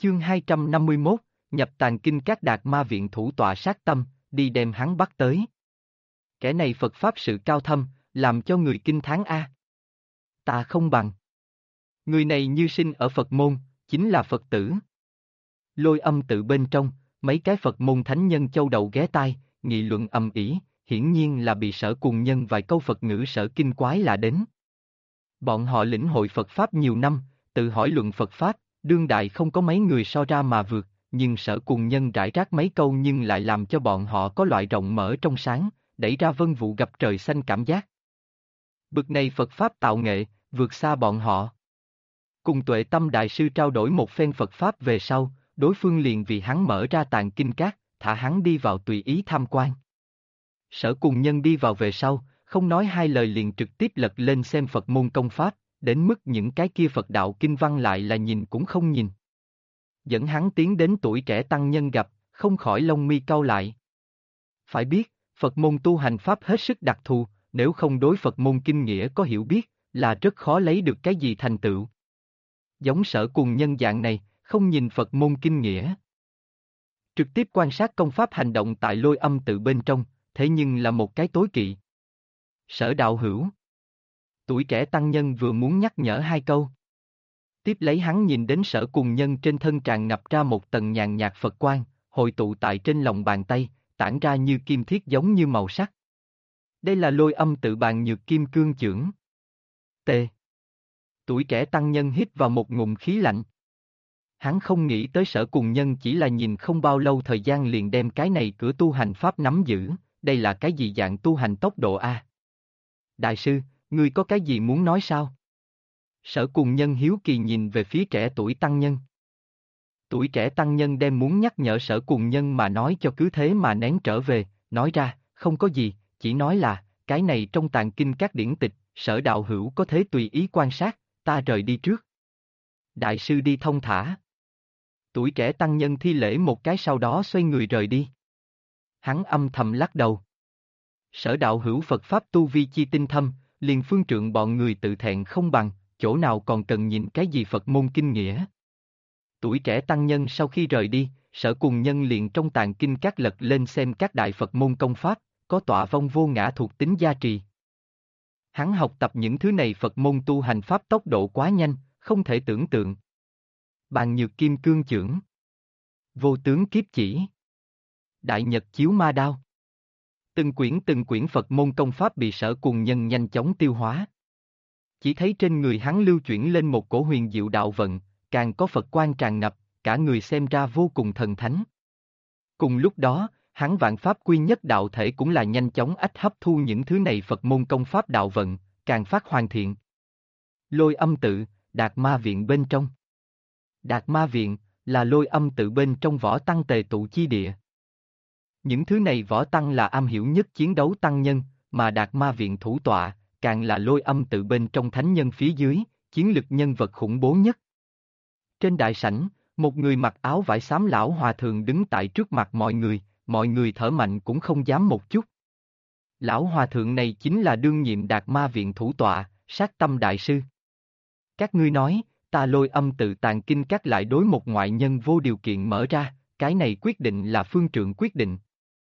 Chương 251, nhập tàng kinh các Đạt Ma viện thủ tọa sát tâm, đi đem hắn bắt tới. Kẻ này Phật pháp sự cao thâm, làm cho người kinh thán a. Ta không bằng. Người này như sinh ở Phật môn, chính là Phật tử. Lôi Âm tự bên trong, mấy cái Phật môn thánh nhân châu đầu ghé tai, nghị luận ầm ĩ, hiển nhiên là bị Sở Cuồng Nhân vài câu Phật ngữ sở kinh quái lạ đến. Bọn họ lĩnh hội Phật pháp nhiều năm, tự hỏi luận Phật pháp, đương đại không có mấy người so ra mà vượt, nhưng Sở Cuồng Nhân rải rác mấy câu nhưng lại làm cho bọn họ có loại rộng mở trong sáng, đẩy ra vân vụ gặp trời xanh cảm giác. Bực này Phật pháp tạo nghệ, vượt xa bọn họ. Cùng Tuệ Tâm Đại Sư trao đổi một phen Phật pháp về sau, đối phương liền vì hắn mở ra tàng kinh các, thả hắn đi vào tùy ý tham quan. Sở Cuồng Nhân đi vào về sau, không nói hai lời liền trực tiếp lật lên xem Phật môn công pháp, đến mức những cái kia Phật đạo kinh văn lại là nhìn cũng không nhìn. Dẫn hắn tiến đến tuổi trẻ tăng nhân gặp, không khỏi lông mi cau lại. Phải biết, Phật môn tu hành pháp hết sức đặc thù, nếu không đối Phật môn kinh nghĩa có hiểu biết, là rất khó lấy được cái gì thành tựu. Giống Sở Cuồng Nhân dạng này, không nhìn Phật môn kinh nghĩa. Trực tiếp quan sát công pháp hành động tại Lôi Âm tự bên trong, thế nhưng là một cái tối kỵ. Sở đạo hữu. Tuổi trẻ tăng nhân vừa muốn nhắc nhở hai câu. Tiếp lấy hắn nhìn đến Sở Cuồng Nhân trên thân tràn ngập ra một tầng nhàn nhạt Phật quang, hội tụ tại trên lòng bàn tay, tản ra như kim thiết giống như màu sắc. Đây là Lôi Âm tự bàn nhược kim cương chưởng. T. Tuổi trẻ tăng nhân hít vào một ngụm khí lạnh. Hắn không nghĩ tới Sở Cuồng Nhân chỉ là nhìn không bao lâu thời gian liền đem cái này cửa tu hành pháp nắm giữ, đây là cái gì dạng tu hành tốc độ a? Đại sư, ngươi có cái gì muốn nói sao? Sở Cuồng Nhân hiếu kỳ nhìn về phía trẻ tuổi tăng nhân. Tuổi trẻ tăng nhân đem muốn nhắc nhở Sở Cuồng Nhân mà nói cho cứ thế mà nén trở về, nói ra, không có gì, chỉ nói là, cái này trong tàng kinh các điển tịch, Sở đạo hữu có thể tùy ý quan sát, ta rời đi trước. Đại sư đi thông thả. Tuổi trẻ tăng nhân thi lễ một cái sau đó xoay người rời đi. Hắn âm thầm lắc đầu. Sở đạo hữu Phật Pháp tu vi chi tinh thâm, liền phương trượng bọn người tự thẹn không bằng, chỗ nào còn cần nhìn cái gì Phật môn kinh nghĩa. Tuổi trẻ tăng nhân sau khi rời đi, Sở Cuồng Nhân liền trong tàng kinh các lật lên xem các đại Phật môn công pháp, có tọa vong vô ngã thuộc tính gia trì. Hắn học tập những thứ này Phật môn tu hành pháp tốc độ quá nhanh, không thể tưởng tượng. Bàn nhược kim cương chưởng. Vô tướng kiếp chỉ. Đại nhật chiếu ma đao. Từng quyển Phật môn công pháp bị Sở Cuồng Nhân nhanh chóng tiêu hóa. Chỉ thấy trên người hắn lưu chuyển lên một cổ huyền diệu đạo vận, càng có Phật quang tràn ngập, cả người xem ra vô cùng thần thánh. Cùng lúc đó, hắn vạn pháp quy nhất đạo thể cũng là nhanh chóng hấp thu những thứ này Phật môn công pháp đạo vận, càng phát hoàn thiện. Lôi Âm tự, Đạt Ma viện bên trong. Đạt Ma viện là Lôi Âm tự bên trong võ tăng tề tụ chi địa. Những thứ này võ tăng là am hiểu nhất chiến đấu tăng nhân, mà Đạt Ma viện thủ tọa, càng là Lôi Âm tự bên trong thánh nhân phía dưới, chiến lực nhân vật khủng bố nhất. Trên đại sảnh, một người mặc áo vải xám lão hòa thượng đứng tại trước mặt mọi người thở mạnh cũng không dám một chút. Lão hòa thượng này chính là đương nhiệm Đạt Ma viện thủ tọa, Sát Tâm Đại Sư. Các ngươi nói, ta Lôi Âm tự tàng kinh các lại đối một ngoại nhân vô điều kiện mở ra, cái này quyết định là phương trượng quyết định.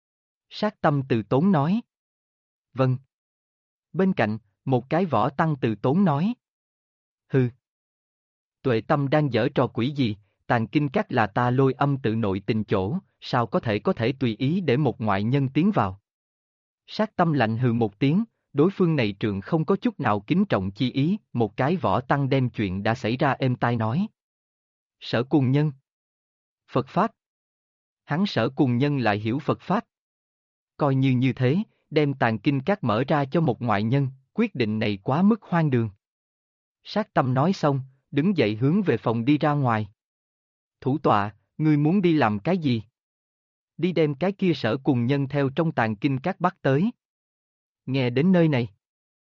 Sát Tâm từ tốn nói. Vâng. Bên cạnh, một cái võ tăng từ tốn nói. Hừ. Tuệ Tâm đang giở trò quỷ gì, tàng kinh các là ta Lôi Âm tự nội tình chỗ, sao có thể tùy ý để một ngoại nhân tiến vào. Sát Tâm lạnh hừ một tiếng, đối phương này trượng không có chút nào kính trọng chi ý, một cái võ tăng đem chuyện đã xảy ra êm tai nói. Sở Cuồng Nhân. Phật Pháp. Hắn Sở Cuồng Nhân lại hiểu Phật Pháp. Coi như thế, đem tàng kinh các mở ra cho một ngoại nhân, quyết định này quá mức hoang đường. Sát Tâm nói xong, đứng dậy hướng về phòng đi ra ngoài. Thủ tọa, ngươi muốn đi làm cái gì? Đi đem cái kia Sở Cuồng Nhân theo trong tàng kinh các bắt tới. Nghe đến nơi này.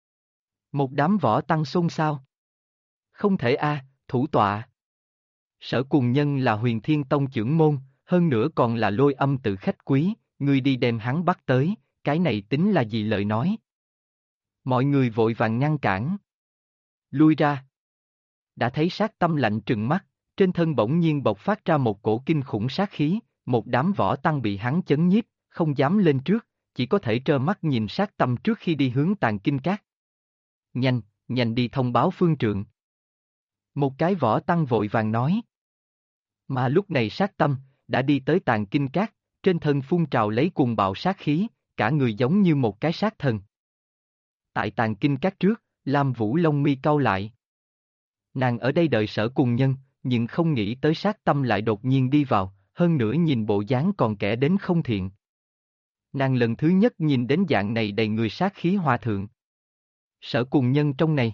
Một đám võ tăng xôn xao. Không thể a, thủ tọa. Sở Cuồng Nhân là Huyền Thiên Tông trưởng môn, hơn nữa còn là Lôi Âm tự khách quý, ngươi đi đem hắn bắt tới, cái này tính là gì lời nói? Mọi người vội vàng ngăn cản. Lui ra. Đã thấy Sát Tâm lạnh trừng mắt, trên thân bỗng nhiên bộc phát ra một cổ kinh khủng sát khí, một đám võ tăng bị hắn chấn nhiếp, không dám lên trước, chỉ có thể trơ mắt nhìn sát tâm trước khi đi hướng Tàng Kinh Các. Nhanh, nhanh đi thông báo phương trượng. Một cái võ tăng vội vàng nói. Mà lúc này sát tâm, đã đi tới Tàng Kinh Các, trên thân phun trào lấy cuồng bạo sát khí, cả người giống như một cái sát thần. Tại Tàng Kinh Các trước, Lam Vũ lông mi cau lại. Nàng ở đây đợi Sở Cùng Nhân, nhưng không nghĩ tới sát tâm lại đột nhiên đi vào, hơn nữa nhìn bộ dáng còn kẻ đến không thiện. Nàng lần thứ nhất nhìn đến dạng này đầy người sát khí hòa thượng. Sở Cùng Nhân trong này.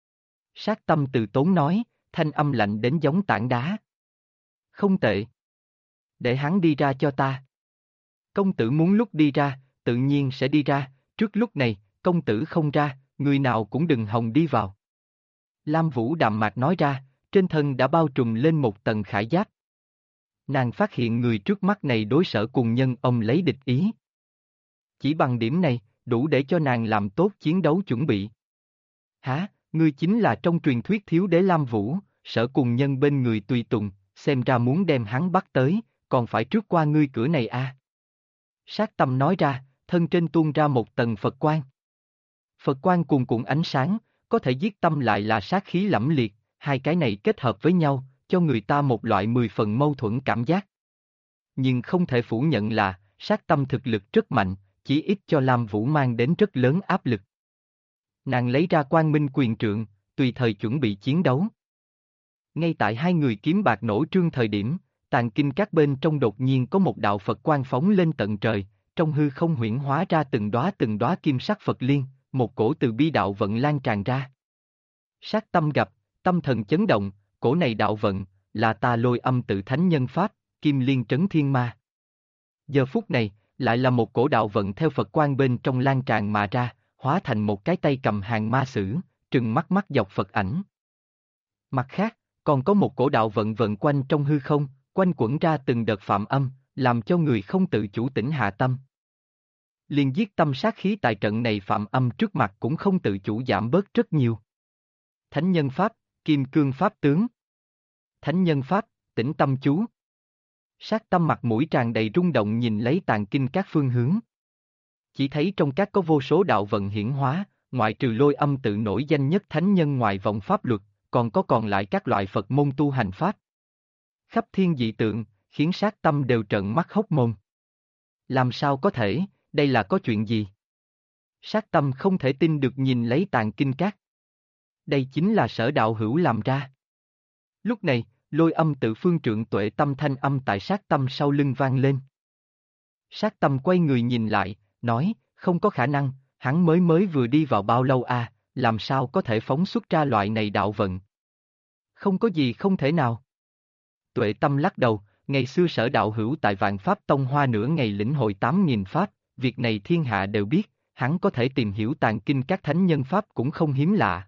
Sát tâm từ tốn nói, thanh âm lạnh đến giống tảng đá. Không tệ. Để hắn đi ra cho ta. Công tử muốn lúc đi ra, tự nhiên sẽ đi ra, trước lúc này, công tử không ra, người nào cũng đừng hòng đi vào. Lam Vũ đạm mạc nói ra, trên thân đã bao trùm lên một tầng khải giáp. Nàng phát hiện người trước mắt này đối Sở Cùng Nhân ông lấy địch ý. Chỉ bằng điểm này, đủ để cho nàng làm tốt chiến đấu chuẩn bị. Hả, ngươi chính là trong truyền thuyết thiếu đế Lam Vũ, Sở Cùng Nhân bên người tùy tùng, xem ra muốn đem hắn bắt tới, còn phải trước qua ngươi cửa này à. Sát tâm nói ra, thân trên tuôn ra một tầng Phật quang. Phật quang cuồn cuộn ánh sáng, có thể giết tâm lại là sát khí lẫm liệt, hai cái này kết hợp với nhau, cho người ta một loại 10 phần mâu thuẫn cảm giác. Nhưng không thể phủ nhận là, sát tâm thực lực rất mạnh, chỉ ít cho Lam Vũ mang đến rất lớn áp lực. Nàng lấy ra Quang Minh quyền trượng, tùy thời chuẩn bị chiến đấu. Ngay tại hai người kiếm bạc nổ trương thời điểm, Tàng Kinh Các bên trong đột nhiên có một đạo Phật quang phóng lên tận trời, trong hư không huyễn hóa ra từng đóa kim sắc Phật liên, một cổ từ bi đạo vận lan tràn ra. Sát tâm gặp, tâm thần chấn động, cổ này đạo vận, là ta Lôi Âm Tự Thánh Nhân Pháp, Kim Liên Trấn Thiên Ma. Giờ phút này, lại là một cổ đạo vận theo Phật quang bên trong lan tràn mà ra, hóa thành một cái tay cầm hàng ma sử, trừng mắt mắt dọc Phật ảnh. Mặt khác, còn có một cổ đạo vận vận quanh trong hư không, quanh quẩn ra từng đợt phạm âm, làm cho người không tự chủ tĩnh hạ tâm. Liền giết tâm sát khí tại trận này phạm âm trước mặt cũng không tự chủ giảm bớt rất nhiều. Thánh Nhân Pháp, Kim Cương Pháp Tướng. Thánh Nhân Pháp, Tĩnh Tâm Chú. Sát tâm mặt mũi tràn đầy rung động nhìn lấy Tàng Kinh các phương hướng. Chỉ thấy trong các có vô số đạo vận hiển hóa, ngoại trừ Lôi Âm Tự nổi danh nhất thánh nhân ngoài vòng pháp luật, còn lại các loại Phật môn tu hành pháp. Khắp thiên dị tượng, khiến sát tâm đều trợn mắt hốc mồm. Làm sao có thể, đây là có chuyện gì? Sát tâm không thể tin được nhìn lấy Tàng Kinh các. Đây chính là Sở đạo hữu làm ra. Lúc này, Lôi Âm Tự phương trượng Tuệ Tâm thanh âm tại sát tâm sau lưng vang lên. Sát tâm quay người nhìn lại, nói, không có khả năng, hắn mới vừa đi vào bao lâu à, làm sao có thể phóng xuất ra loại này đạo vận. Không có gì không thể nào. Tuệ Tâm lắc đầu, ngày xưa Sở đạo hữu tại Vạn Pháp Tông hoa nửa ngày lĩnh hội 8.000 pháp, việc này thiên hạ đều biết, hắn có thể tìm hiểu Tàng Kinh các thánh nhân pháp cũng không hiếm lạ.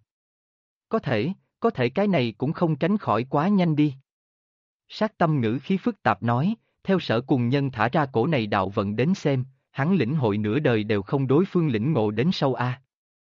Có thể cái này cũng không tránh khỏi quá nhanh đi. Sát tâm ngữ khí phức tạp nói, theo Sở Cùng Nhân thả ra cổ này đạo vận đến xem, hắn lĩnh hội nửa đời đều không đối phương lĩnh ngộ đến sâu a.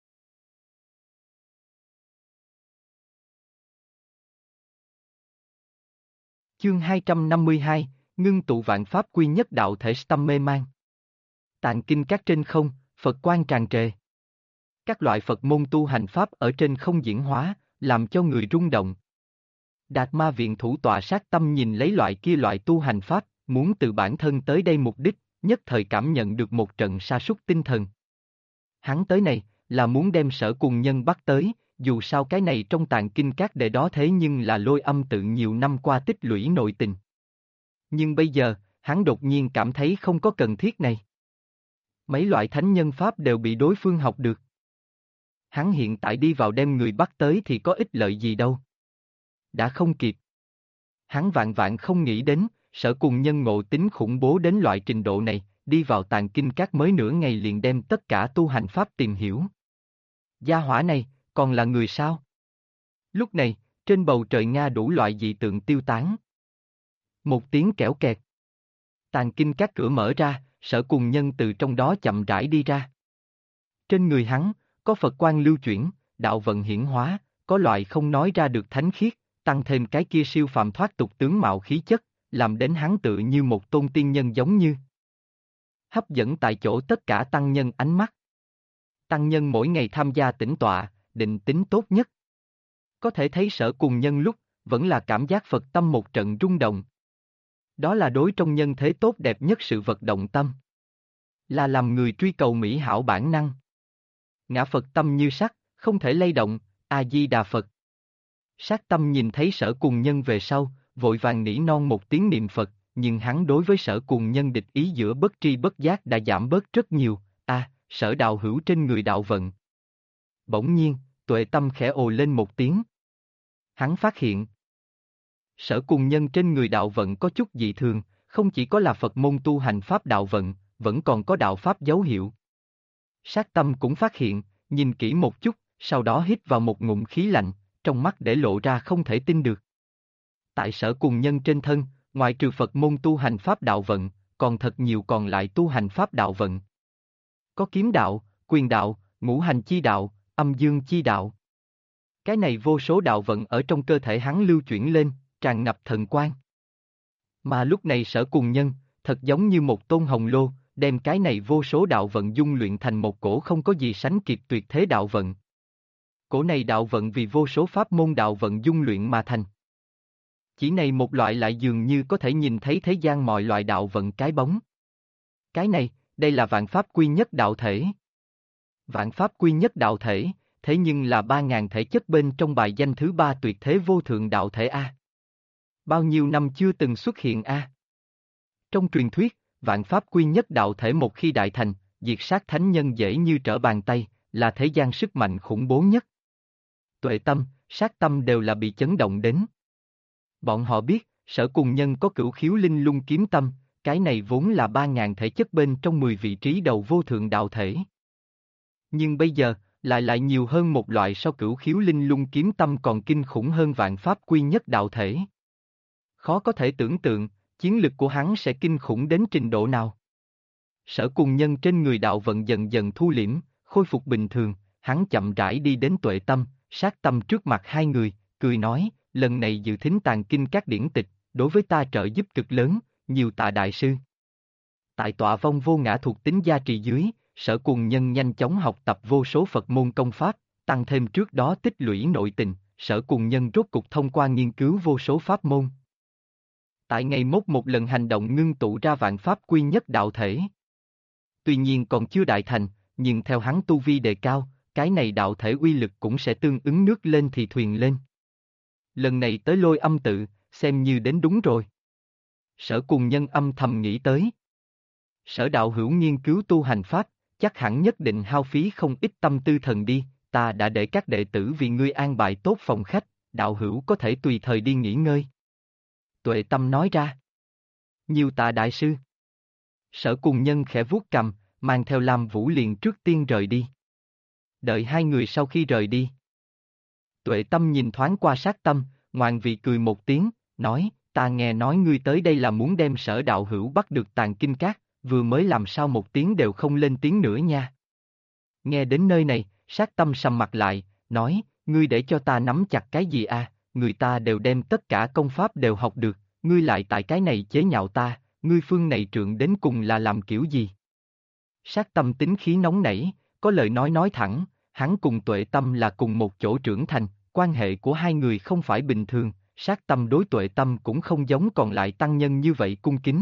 Chương 252, ngưng tụ vạn pháp quy nhất đạo thể tâm mê man. Tạng kinh các trên không, Phật quang tràn trề. Các loại Phật môn tu hành pháp ở trên không diễn hóa, làm cho người rung động. Đạt Ma viện thủ tọa sát tâm nhìn lấy loại tu hành pháp, muốn từ bản thân tới đây mục đích, nhất thời cảm nhận được một trận sa sút tinh thần. Hắn tới này, là muốn đem Sở Cùng Nhân bắt tới, dù sao cái này trong Tạng kinh các đệ đó thế nhưng là Lôi Âm Tự nhiều năm qua tích lũy nội tình. Nhưng bây giờ, hắn đột nhiên cảm thấy không có cần thiết này. Mấy loại thánh nhân pháp đều bị đối phương học được. Hắn hiện tại đi vào đem người bắt tới thì có ích lợi gì đâu. Đã không kịp. Hắn vạn không nghĩ đến, Sở Cùng Nhân ngộ tính khủng bố đến loại trình độ này, đi vào Tạng kinh các mới nửa ngày liền đem tất cả tu hành pháp tìm hiểu. Gia hỏa này, còn là người sao? Lúc này, trên bầu trời Nga đủ loại dị tượng tiêu tán. Một tiếng kẽo kẹt. Tạng kinh các cửa mở ra, Sở Cùng Nhân từ trong đó chậm rãi đi ra. Trên người hắn, có Phật quang lưu chuyển, đạo vận hiển hóa, có loại không nói ra được thánh khiết, tăng thêm cái kia siêu phàm thoát tục tướng mạo khí chất, làm đến hắn tựa như một tôn tiên nhân giống như. Hấp dẫn tại chỗ tất cả tăng nhân ánh mắt. Tăng nhân mỗi ngày tham gia tĩnh tọa, định tính tốt nhất. Có thể thấy Sở Cùng Nhân lúc, vẫn là cảm giác Phật tâm một trận rung động. Đó là đối trong nhân thế tốt đẹp nhất sự vật động tâm. Là làm người truy cầu mỹ hảo bản năng. Ngã Phật tâm như sắt, không thể lay động, A-di-đà Phật. Sát tâm nhìn thấy Sở Cùng Nhân về sau, vội vàng nỉ non một tiếng niệm Phật, nhưng hắn đối với Sở Cùng Nhân địch ý giữa bất tri bất giác đã giảm bớt rất nhiều. Sở Đạo Hữu trên người đạo vận. Bỗng nhiên, Tuệ Tâm khẽ ồ lên một tiếng. Hắn phát hiện Sở Cùng Nhân trên người đạo vận có chút dị thường, không chỉ có là Phật môn tu hành pháp đạo vận, vẫn còn có đạo pháp dấu hiệu. Sát Tâm cũng phát hiện, nhìn kỹ một chút, sau đó hít vào một ngụm khí lạnh, trong mắt để lộ ra không thể tin được. Tại Sở Cùng Nhân trên thân, ngoài trừ Phật môn tu hành pháp đạo vận, còn thật nhiều còn lại tu hành pháp đạo vận. Có kiếm đạo, quyền đạo, ngũ hành chi đạo, âm dương chi đạo. Cái này vô số đạo vận ở trong cơ thể hắn lưu chuyển lên, tràn ngập thần quang. Mà lúc này Sở Cùng Nhân, thật giống như một tôn hồng lô, đem cái này vô số đạo vận dung luyện thành một cổ không có gì sánh kịp tuyệt thế đạo vận. Cổ này đạo vận vì vô số pháp môn đạo vận dung luyện mà thành. Chỉ này một loại lại dường như có thể nhìn thấy thế gian mọi loại đạo vận cái bóng. Cái này, đây là vạn pháp quy nhất đạo thể. Vạn pháp quy nhất đạo thể, thế nhưng là 3.000 thể chất bên trong bài danh thứ 3 tuyệt thế vô thượng đạo thể A. Bao nhiêu năm chưa từng xuất hiện A. Trong truyền thuyết, vạn pháp quy nhất đạo thể một khi đại thành, diệt sát thánh nhân dễ như trở bàn tay, là thế gian sức mạnh khủng bố nhất. Tuệ Tâm, Sát Tâm đều là bị chấn động đến. Bọn họ biết, Sở Cùng Nhân có cửu khiếu linh lung kiếm tâm, cái này vốn là 3.000 thể chất bên trong 10 vị trí đầu vô thượng đạo thể. Nhưng bây giờ, lại nhiều hơn một loại so cửu khiếu linh lung kiếm tâm còn kinh khủng hơn vạn pháp quy nhất đạo thể. Khó có thể tưởng tượng, chiến lực của hắn sẽ kinh khủng đến trình độ nào. Sở Cùng Nhân trên người đạo vận dần dần thu liễm, khôi phục bình thường, hắn chậm rãi đi đến Tuệ Tâm, Sát Tâm trước mặt hai người, cười nói, lần này dự thính tàng kinh các điển tịch, đối với ta trợ giúp cực lớn, nhiều tạ đại sư. Tại tọa vong vô ngã thuộc tính gia trì dưới, Sở Cùng Nhân nhanh chóng học tập vô số Phật môn công pháp, tăng thêm trước đó tích lũy nội tình, Sở Cùng Nhân rốt cục thông qua nghiên cứu vô số pháp môn. Tại ngày mốt một lần hành động ngưng tụ ra vạn pháp quy nhất đạo thể. Tuy nhiên còn chưa đại thành, nhưng theo hắn tu vi đề cao, cái này đạo thể uy lực cũng sẽ tương ứng nước lên thì thuyền lên. Lần này tới Lôi Âm tự, xem như đến đúng rồi. Sở Cùng Nhân âm thầm nghĩ tới. Sở Đạo Hữu nghiên cứu tu hành pháp, chắc hẳn nhất định hao phí không ít tâm tư thần đi, ta đã để các đệ tử vì ngươi an bài tốt phòng khách, Đạo Hữu có thể tùy thời đi nghỉ ngơi. Tuệ Tâm nói ra. Nhiều tạ đại sư. Sở Cùng Nhân khẽ vuốt cầm, mang theo Lam Vũ liền trước tiên rời đi. Đợi hai người sau khi rời đi. Tuệ Tâm nhìn thoáng qua Sát Tâm, ngoan vị cười một tiếng, nói, ta nghe nói ngươi tới đây là muốn đem Sở Đạo Hữu bắt được tàng kinh các, vừa mới làm sao một tiếng đều không lên tiếng nữa nha. Nghe đến nơi này, Sát Tâm sầm mặt lại, nói, ngươi để cho ta nắm chặt cái gì à, người ta đều đem tất cả công pháp đều học được, ngươi lại tại cái này chế nhạo ta, ngươi phương này trượng đến cùng là làm kiểu gì? Sát Tâm tính khí nóng nảy, có lời nói thẳng, hắn cùng Tuệ Tâm là cùng một chỗ trưởng thành, quan hệ của hai người không phải bình thường, Sát Tâm đối Tuệ Tâm cũng không giống còn lại tăng nhân như vậy cung kính.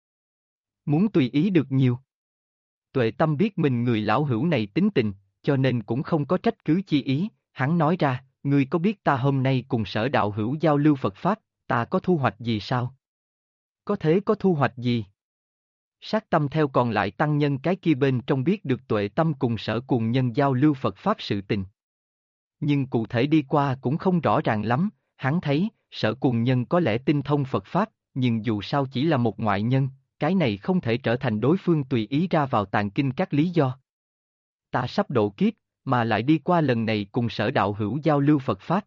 Muốn tùy ý được nhiều. Tuệ Tâm biết mình người lão hữu này tính tình, cho nên cũng không có trách cứ chi ý, hắn nói ra, ngươi có biết ta hôm nay cùng Sở Đạo Hữu giao lưu Phật Pháp, ta có thu hoạch gì sao? Có thế có thu hoạch gì? Sát Tâm theo còn lại tăng nhân cái kia bên trong biết được Tuệ Tâm cùng Sở Cùng Nhân giao lưu Phật Pháp sự tình. Nhưng cụ thể đi qua cũng không rõ ràng lắm, hắn thấy, Sở Cùng Nhân có lẽ tinh thông Phật Pháp, nhưng dù sao chỉ là một ngoại nhân, cái này không thể trở thành đối phương tùy ý ra vào tàng kinh các lý do. Ta sắp độ kiếp, mà lại đi qua lần này cùng Sở Đạo Hữu giao lưu Phật Pháp.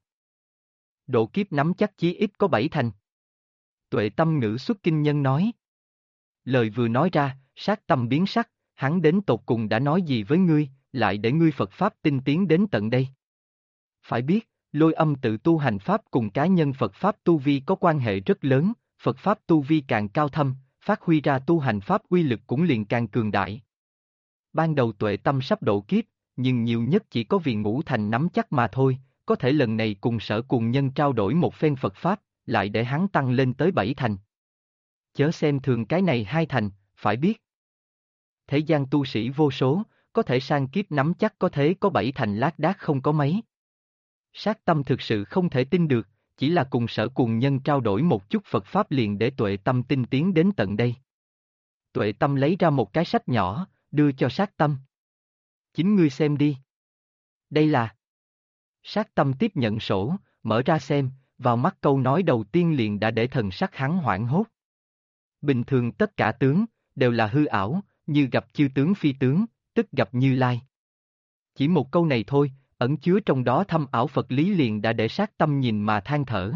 Độ kiếp nắm chắc chí ít có 7 thành. Tuệ Tâm ngữ xuất kinh nhân nói. Lời vừa nói ra, Sát Tâm biến sắc, hắn đến tột cùng đã nói gì với ngươi, lại để ngươi Phật Pháp tinh tiến đến tận đây. Phải biết, Lôi âm tự tu hành pháp cùng cá nhân Phật Pháp tu vi có quan hệ rất lớn, Phật Pháp tu vi càng cao thâm, phát huy ra tu hành Pháp uy lực cũng liền càng cường đại. Ban đầu Tuệ Tâm sắp độ kiếp, nhưng nhiều nhất chỉ có vì ngũ thành nắm chắc mà thôi, có thể lần này cùng Sở Cuồng Nhân trao đổi một phen Phật Pháp, lại để hắn tăng lên tới 7 thành. Chớ xem thường cái này 2 thành, phải biết. Thế gian tu sĩ vô số, có thể sang kiếp nắm chắc có thế có 7 thành lác đác không có mấy. Sát Tâm thực sự không thể tin được, chỉ là cùng Sở Cuồng Nhân trao đổi một chút Phật Pháp liền để Tuệ Tâm tinh tiến đến tận đây. Tuệ Tâm lấy ra một cái sách nhỏ, đưa cho Sát Tâm. Chính ngươi xem đi. Đây là... Sát Tâm tiếp nhận sổ, mở ra xem, vào mắt câu nói đầu tiên liền đã để thần sắc hắn hoảng hốt. Bình thường tất cả tướng, đều là hư ảo, như gặp chư tướng phi tướng, tức gặp Như Lai. Chỉ một câu này thôi, ẩn chứa trong đó thâm ảo Phật lý liền đã để Sát Tâm nhìn mà than thở.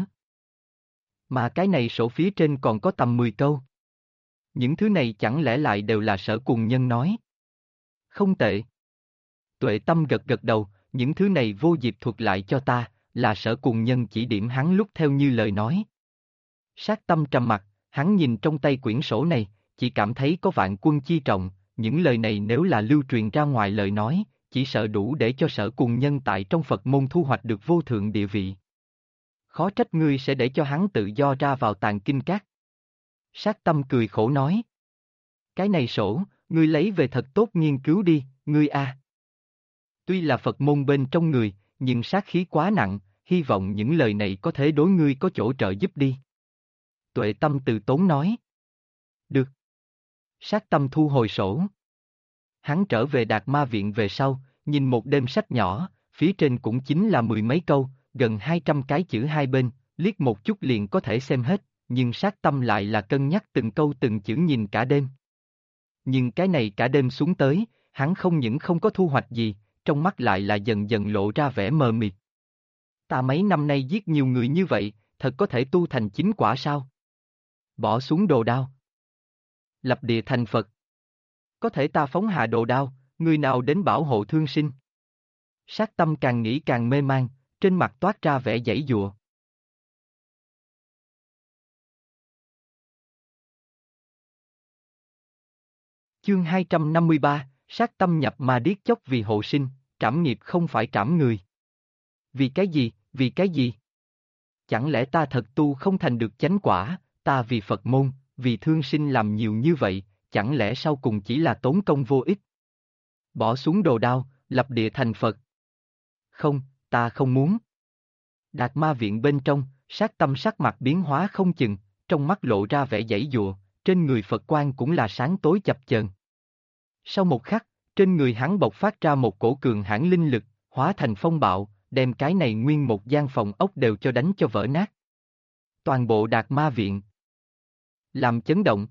Mà cái này sổ phía trên còn có tầm 10 câu. Những thứ này chẳng lẽ lại đều là Sở Cuồng Nhân nói? Không tệ. Tuệ Tâm gật gật đầu, những thứ này vô dịp thuật lại cho ta, là Sở Cuồng Nhân chỉ điểm hắn lúc theo như lời nói. Sát Tâm trầm mặt, hắn nhìn trong tay quyển sổ này, chỉ cảm thấy có vạn quân chi trọng, những lời này nếu là lưu truyền ra ngoài lời nói, chỉ sợ đủ để cho Sở Cuồng Nhân tại trong Phật môn thu hoạch được vô thượng địa vị. Khó trách ngươi sẽ để cho hắn tự do ra vào tàng kinh các. Sát Tâm cười khổ nói. Cái này sổ, ngươi lấy về thật tốt nghiên cứu đi, ngươi a. Tuy là Phật môn bên trong người, nhưng sát khí quá nặng, hy vọng những lời này có thể đối ngươi có chỗ trợ giúp đi. Tuệ Tâm từ tốn nói. Được. Sát Tâm thu hồi sổ. Hắn trở về Đạt Ma Viện về sau, nhìn một đêm sách nhỏ, phía trên cũng chính là 10 mấy câu, gần 200 cái chữ hai bên, liếc một chút liền có thể xem hết, nhưng Sát Tâm lại là cân nhắc từng câu từng chữ nhìn cả đêm. Nhưng cái này cả đêm xuống tới, hắn không những không có thu hoạch gì, trong mắt lại là dần dần lộ ra vẻ mờ mịt. Ta mấy năm nay giết nhiều người như vậy, thật có thể tu thành chính quả sao? Bỏ xuống đồ đao. Lập địa thành Phật. Có thể ta phóng hạ đồ đao, người nào đến bảo hộ thương sinh? Sát Tâm càng nghĩ càng mê man, trên mặt toát ra vẻ giãy giụa. Chương 253, Sát Tâm nhập ma điếc chốc vì hộ sinh, trảm nghiệp không phải trảm người. Vì cái gì, vì cái gì? Chẳng lẽ ta thật tu không thành được chánh quả, ta vì Phật môn, vì thương sinh làm nhiều như vậy, chẳng lẽ sau cùng chỉ là tốn công vô ích? Bỏ xuống đồ đao, lập địa thành Phật. Không, ta không muốn. Đạt Ma Viện bên trong, Sát Tâm sắc mặt biến hóa không chừng, trong mắt lộ ra vẻ giãy giụa, trên người Phật quang cũng là sáng tối chập chờn. Sau một khắc, trên người hắn bộc phát ra một cổ cường hãn linh lực, hóa thành phong bạo, đem cái này nguyên một gian phòng ốc đều cho đánh cho vỡ nát. Toàn bộ Đạt Ma Viện làm chấn động.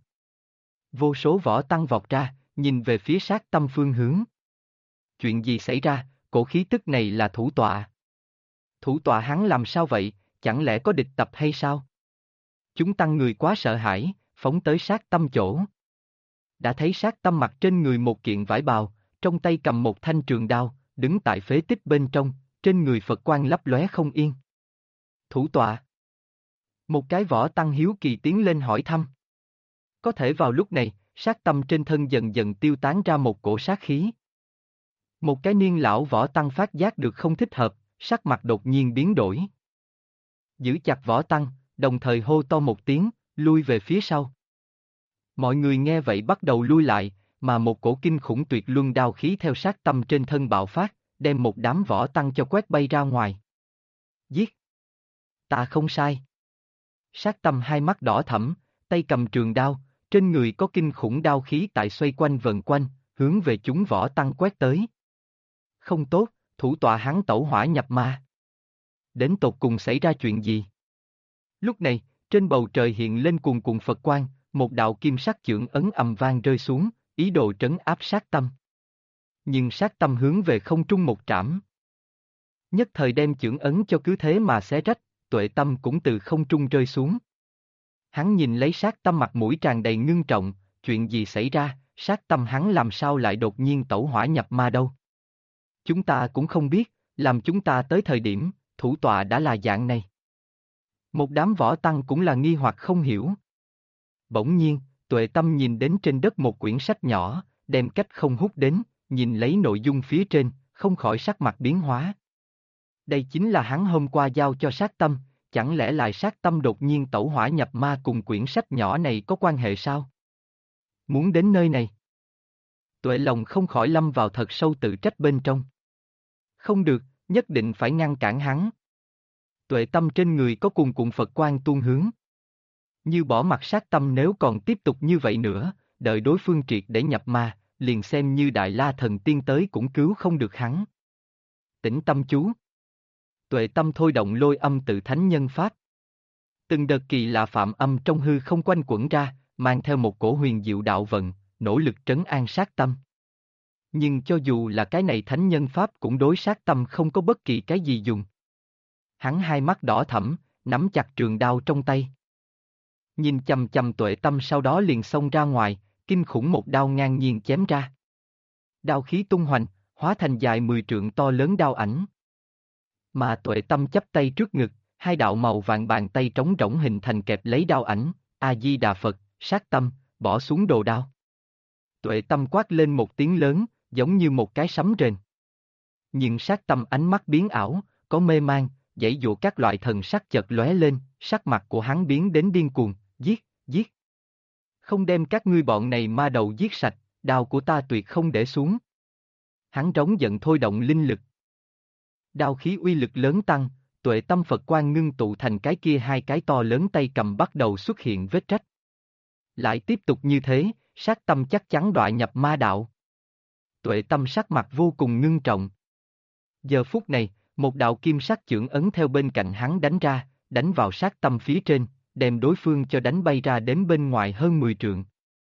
Vô số võ tăng vọt ra, nhìn về phía Sát Tâm phương hướng. Chuyện gì xảy ra, cổ khí tức này là thủ tọa. Thủ tọa hắn làm sao vậy, chẳng lẽ có địch tập hay sao? Chúng tăng người quá sợ hãi, phóng tới Sát Tâm chỗ. Đã thấy Sát Tâm mặc trên người một kiện vải bào, trong tay cầm một thanh trường đao, đứng tại phế tích bên trong, trên người Phật quang lấp lóe không yên. Thủ tọa. Một cái võ tăng hiếu kỳ tiến lên hỏi thăm. Có thể vào lúc này, Sát Tâm trên thân dần dần tiêu tán ra một cổ sát khí. Một cái niên lão võ tăng phát giác được không thích hợp, sắc mặt đột nhiên biến đổi. Giữ chặt võ tăng, đồng thời hô to một tiếng, lui về phía sau. Mọi người nghe vậy bắt đầu lui lại, mà một cổ kinh khủng tuyệt luân đao khí theo Sát Tâm trên thân bạo phát, đem một đám võ tăng cho quét bay ra ngoài. Giết! Ta không sai. Sát Tâm hai mắt đỏ thẫm, tay cầm trường đao, trên người có kinh khủng đao khí tại xoay quanh vần quanh, hướng về chúng võ tăng quét tới. Không tốt, thủ tọa hắn tẩu hỏa nhập ma. Đến tột cùng xảy ra chuyện gì? Lúc này, trên bầu trời hiện lên cuồn cuộn Phật quang, một đạo kim sắc chưởng ấn ầm vang rơi xuống, ý đồ trấn áp Sát Tâm. Nhưng Sát Tâm hướng về không trung một trảm. Nhất thời đem chưởng ấn cho cứ thế mà xé rách, Tuệ Tâm cũng từ không trung rơi xuống. Hắn nhìn lấy Sát Tâm mặt mũi tràn đầy ngưng trọng, chuyện gì xảy ra, Sát Tâm hắn làm sao lại đột nhiên tẩu hỏa nhập ma đâu? Chúng ta cũng không biết, làm chúng ta tới thời điểm, thủ tọa đã là dạng này. Một đám võ tăng cũng là nghi hoặc không hiểu. Bỗng nhiên, Tuệ Tâm nhìn đến trên đất một quyển sách nhỏ, đem cách không hút đến, nhìn lấy nội dung phía trên, không khỏi sắc mặt biến hóa. Đây chính là hắn hôm qua giao cho sát tâm, chẳng lẽ lại sát tâm đột nhiên tẩu hỏa nhập ma cùng quyển sách nhỏ này có quan hệ sao? Muốn đến nơi này. Tuệ lòng không khỏi lâm vào thật sâu tự trách bên trong. Không được, nhất định phải ngăn cản hắn. Tuệ tâm trên người có cuồn cuộn Phật quang tuôn hướng. Như bỏ mặt sát tâm nếu còn tiếp tục như vậy nữa, đợi đối phương triệt để nhập ma, liền xem như Đại La Thần Tiên tới cũng cứu không được hắn. Tĩnh tâm chú. Tuệ tâm thôi động lôi âm tự thánh nhân pháp. Từng đợt kỳ lạ phạm âm trong hư không quanh quẩn ra, mang theo một cổ huyền diệu đạo vận, nỗ lực trấn an sát tâm. Nhưng cho dù là cái này thánh nhân pháp cũng đối sát tâm không có bất kỳ cái gì dùng. Hắn hai mắt đỏ thẫm, nắm chặt trường đao trong tay. Nhìn chằm chằm Tuệ tâm sau đó liền xông ra ngoài, kinh khủng một đao ngang nhiên chém ra. Đao khí tung hoành, hóa thành dài 10 trượng to lớn đao ảnh. Mà Tuệ tâm chắp tay trước ngực, hai đạo màu vàng bàn tay trống rỗng hình thành kẹp lấy đao ảnh, A-di-đà Phật, sát tâm, bỏ xuống đồ đao. Tuệ tâm quát lên một tiếng lớn, giống như một cái sấm rền. Nhưng sát tâm ánh mắt biến ảo, có mê man, giãy giụa các loại thần sắc chợt lóe lên, sắc mặt của hắn biến đến điên cuồng, giết, giết. Không đem các ngươi bọn này ma đầu giết sạch, đao của ta tuyệt không để xuống. Hắn trống giận thôi động linh lực. Đao khí uy lực lớn tăng, Tuệ tâm Phật quang ngưng tụ thành cái kia hai cái to lớn tay cầm bắt đầu xuất hiện vết rách. Lại tiếp tục như thế, sát tâm chắc chắn đọa nhập ma đạo. Tuệ tâm sắc mặt vô cùng ngưng trọng. Giờ phút này, một đạo kim sắc chưởng ấn theo bên cạnh hắn đánh ra, đánh vào sát tâm phía trên, đem đối phương cho đánh bay ra đến bên ngoài hơn 10 trượng.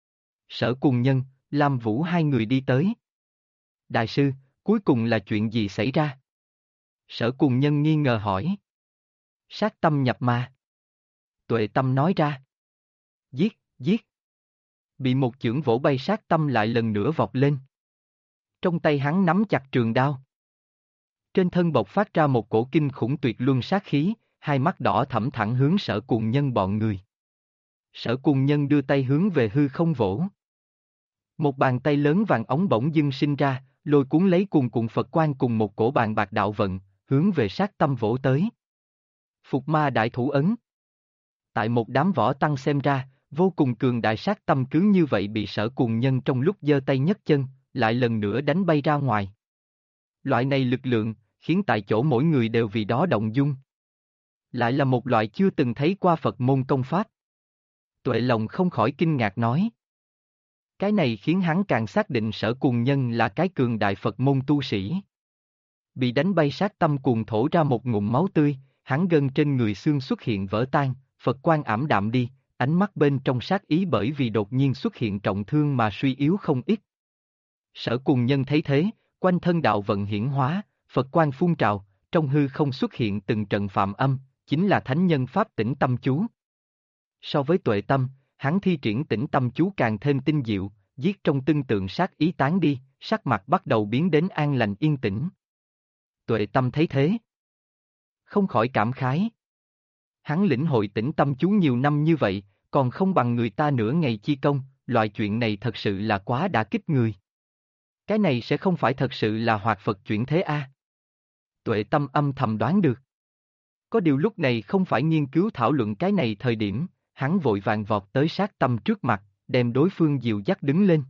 Sở Cùng Nhân, Lam Vũ hai người đi tới. Đại sư, cuối cùng là chuyện gì xảy ra? Sở Cùng Nhân nghi ngờ hỏi. Sát tâm nhập ma. Tuệ tâm nói ra. Giết, giết. Bị một chưởng vỗ bay sát tâm lại lần nữa vọt lên. Trong tay hắn nắm chặt trường đao. Trên thân bộc phát ra một cổ kinh khủng tuyệt luân sát khí, hai mắt đỏ thẫm thẳng hướng Sở Cùng Nhân bọn người. Sở Cùng Nhân đưa tay hướng về hư không vỗ. Một bàn tay lớn vàng ống bỗng dưng sinh ra, lôi cuốn lấy cuồn cuộn Phật quang cùng một cổ bàn bạc đạo vận, hướng về sát tâm vỗ tới. Phục ma đại thủ ấn. Tại một đám võ tăng xem ra, vô cùng cường đại sát tâm cứ như vậy bị Sở Cùng Nhân trong lúc giơ tay nhấc chân, lại lần nữa đánh bay ra ngoài. Loại này lực lượng, khiến tại chỗ mỗi người đều vì đó động dung. Lại là một loại chưa từng thấy qua Phật môn công pháp. Tuệ lòng không khỏi kinh ngạc nói. Cái này khiến hắn càng xác định Sở Cùng Nhân là cái cường đại Phật môn tu sĩ. Bị đánh bay sát tâm cuồng thổ ra một ngụm máu tươi, hắn gân trên người xương xuất hiện vỡ tan, Phật quang ảm đạm đi, ánh mắt bên trong sát ý bởi vì đột nhiên xuất hiện trọng thương mà suy yếu không ít. Sở Cùng Nhân thấy thế, quanh thân đạo vận hiển hóa, Phật quang phun trào, trong hư không xuất hiện từng trận phạm âm, chính là thánh nhân pháp tĩnh tâm chú. So với Tuệ tâm, hắn thi triển tĩnh tâm chú càng thêm tinh diệu, giết trong tương tượng sát ý tán đi, sắc mặt bắt đầu biến đến an lành yên tĩnh. Tuệ tâm thấy thế, không khỏi cảm khái. Hắn lĩnh hội tĩnh tâm chú nhiều năm như vậy, còn không bằng người ta nửa ngày chi công, loại chuyện này thật sự là quá đả kích người. Cái này sẽ không phải thật sự là hoạt Phật chuyển thế a? Tuệ tâm âm thầm đoán được. Có điều lúc này không phải nghiên cứu thảo luận cái này thời điểm, hắn vội vàng vọt tới sát tâm trước mặt, đem đối phương dìu dắt đứng lên.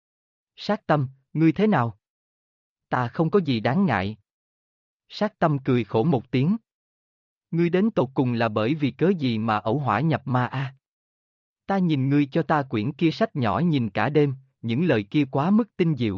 Sát tâm, ngươi thế nào? Ta không có gì đáng ngại. Sát tâm cười khổ một tiếng. Ngươi đến tột cùng là bởi vì cớ gì mà ẩu hỏa nhập ma a? Ta nhìn ngươi cho ta quyển kia sách nhỏ nhìn cả đêm, những lời kia quá mức tinh diệu.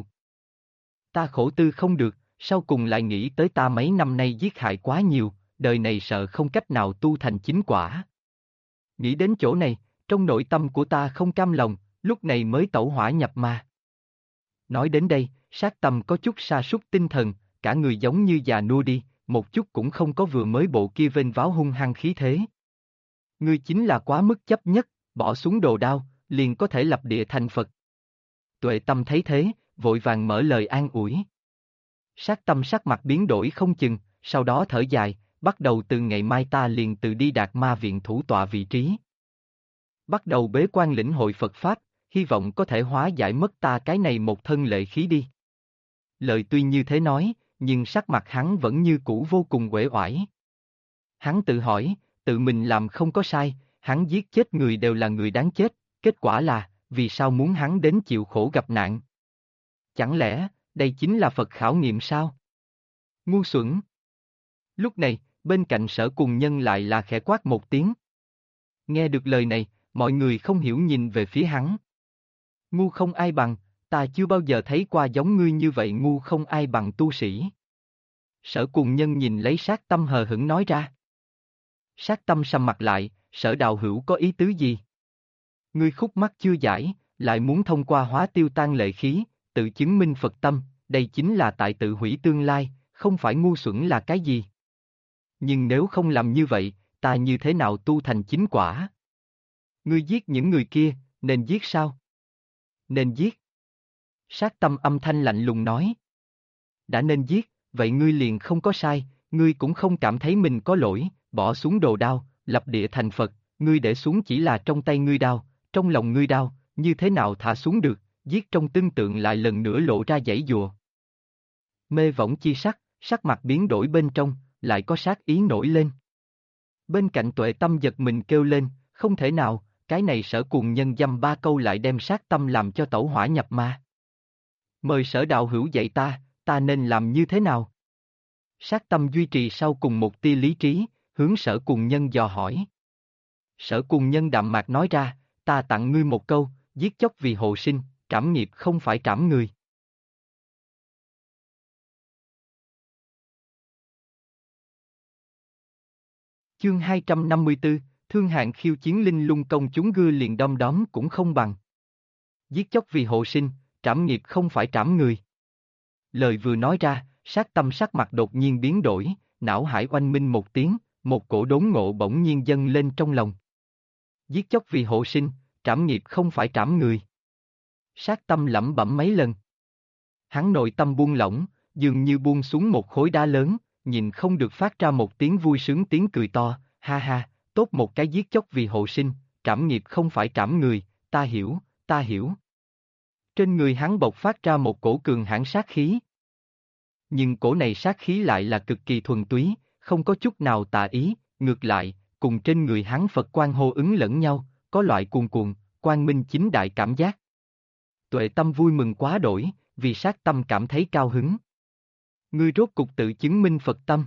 Ta khổ tư không được, sau cùng lại nghĩ tới ta mấy năm nay giết hại quá nhiều, đời này sợ không cách nào tu thành chính quả. Nghĩ đến chỗ này, trong nội tâm của ta không cam lòng, lúc này mới tẩu hỏa nhập ma. Nói đến đây, sát tâm có chút sa sút tinh thần, cả người giống như già nua đi, một chút cũng không có vừa mới bộ kia vênh váo hung hăng khí thế. Ngươi chính là quá mức chấp nhất, bỏ xuống đồ đao, liền có thể lập địa thành Phật. Tuệ tâm thấy thế, vội vàng mở lời an ủi. Sát tâm sắc mặt biến đổi không chừng, sau đó thở dài, bắt đầu từ ngày mai ta liền tự đi Đạt Ma viện thủ tọa vị trí. Bắt đầu bế quan lĩnh hội Phật Pháp, hy vọng có thể hóa giải mất ta cái này một thân lệ khí đi. Lời tuy như thế nói, nhưng sắc mặt hắn vẫn như cũ vô cùng uể oải. Hắn tự hỏi, tự mình làm không có sai, hắn giết chết người đều là người đáng chết, kết quả là, vì sao muốn hắn đến chịu khổ gặp nạn? Chẳng lẽ, đây chính là Phật khảo nghiệm sao? Ngu xuẩn! Lúc này, bên cạnh Sở Cùng Nhân lại là khẽ quát một tiếng. Nghe được lời này, mọi người không hiểu nhìn về phía hắn. Ngu không ai bằng, ta chưa bao giờ thấy qua giống ngươi như vậy ngu không ai bằng tu sĩ. Sở Cùng Nhân nhìn lấy Sát Tâm hờ hững nói ra. Sát Tâm sầm mặt lại, Sở đạo hữu có ý tứ gì? Ngươi khúc mắc chưa giải, lại muốn thông qua hóa tiêu tan lệ khí, tự chứng minh Phật tâm, đây chính là tại tự hủy tương lai, không phải ngu xuẩn là cái gì? Nhưng nếu không làm như vậy, ta như thế nào tu thành chính quả? Ngươi giết những người kia, nên giết sao? Nên giết. Sát Tâm âm thanh lạnh lùng nói. Đã nên giết, vậy ngươi liền không có sai, ngươi cũng không cảm thấy mình có lỗi, bỏ xuống đồ đao, lập địa thành Phật, ngươi để xuống chỉ là trong tay ngươi đao, trong lòng ngươi đao, như thế nào thả xuống được, giết trong tương tượng lại lần nữa lộ ra giãy giụa. Mê võng chi sắc, sắc mặt biến đổi bên trong, lại có sát ý nổi lên. Bên cạnh Tuệ Tâm giật mình kêu lên, không thể nào, cái này Sở Cùng Nhân dăm ba câu lại đem Sát Tâm làm cho tẩu hỏa nhập ma. Mời Sở đạo hữu dạy ta nên làm như thế nào? Sát Tâm duy trì sau cùng một tia lý trí, hướng Sở Cùng Nhân dò hỏi. Sở Cùng Nhân đạm mạc nói ra, ta tặng ngươi một câu, giết chóc vì hộ sinh, trảm nghiệp không phải trảm người. Chương 254, Thương Hạng khiêu chiến Linh Lung công chúng gưa liền đom đóm cũng không bằng. Giết chóc vì hộ sinh, trảm nghiệp không phải trảm người. Lời vừa nói ra, Sát Tâm sắc mặt đột nhiên biến đổi, não hải oanh minh một tiếng, một cổ đốn ngộ bỗng nhiên dâng lên trong lòng. Giết chóc vì hộ sinh, trảm nghiệp không phải trảm người. Sát Tâm lẩm bẩm mấy lần. Hắn nội tâm buông lỏng, dường như buông xuống một khối đá lớn, nhìn không được phát ra một tiếng vui sướng tiếng cười to, ha ha, tốt một cái giết chóc vì hộ sinh, trảm nghiệp không phải trảm người, ta hiểu, ta hiểu. Trên người hắn bộc phát ra một cổ cường hãn sát khí. Nhưng cổ này sát khí lại là cực kỳ thuần túy, không có chút nào tà ý, ngược lại, cùng trên người hắn Phật quang hô ứng lẫn nhau, có loại cuồn cuộn, quang minh chính đại cảm giác. Tuệ Tâm vui mừng quá đổi, vì Sát Tâm cảm thấy cao hứng. Ngươi rốt cục tự chứng minh Phật tâm.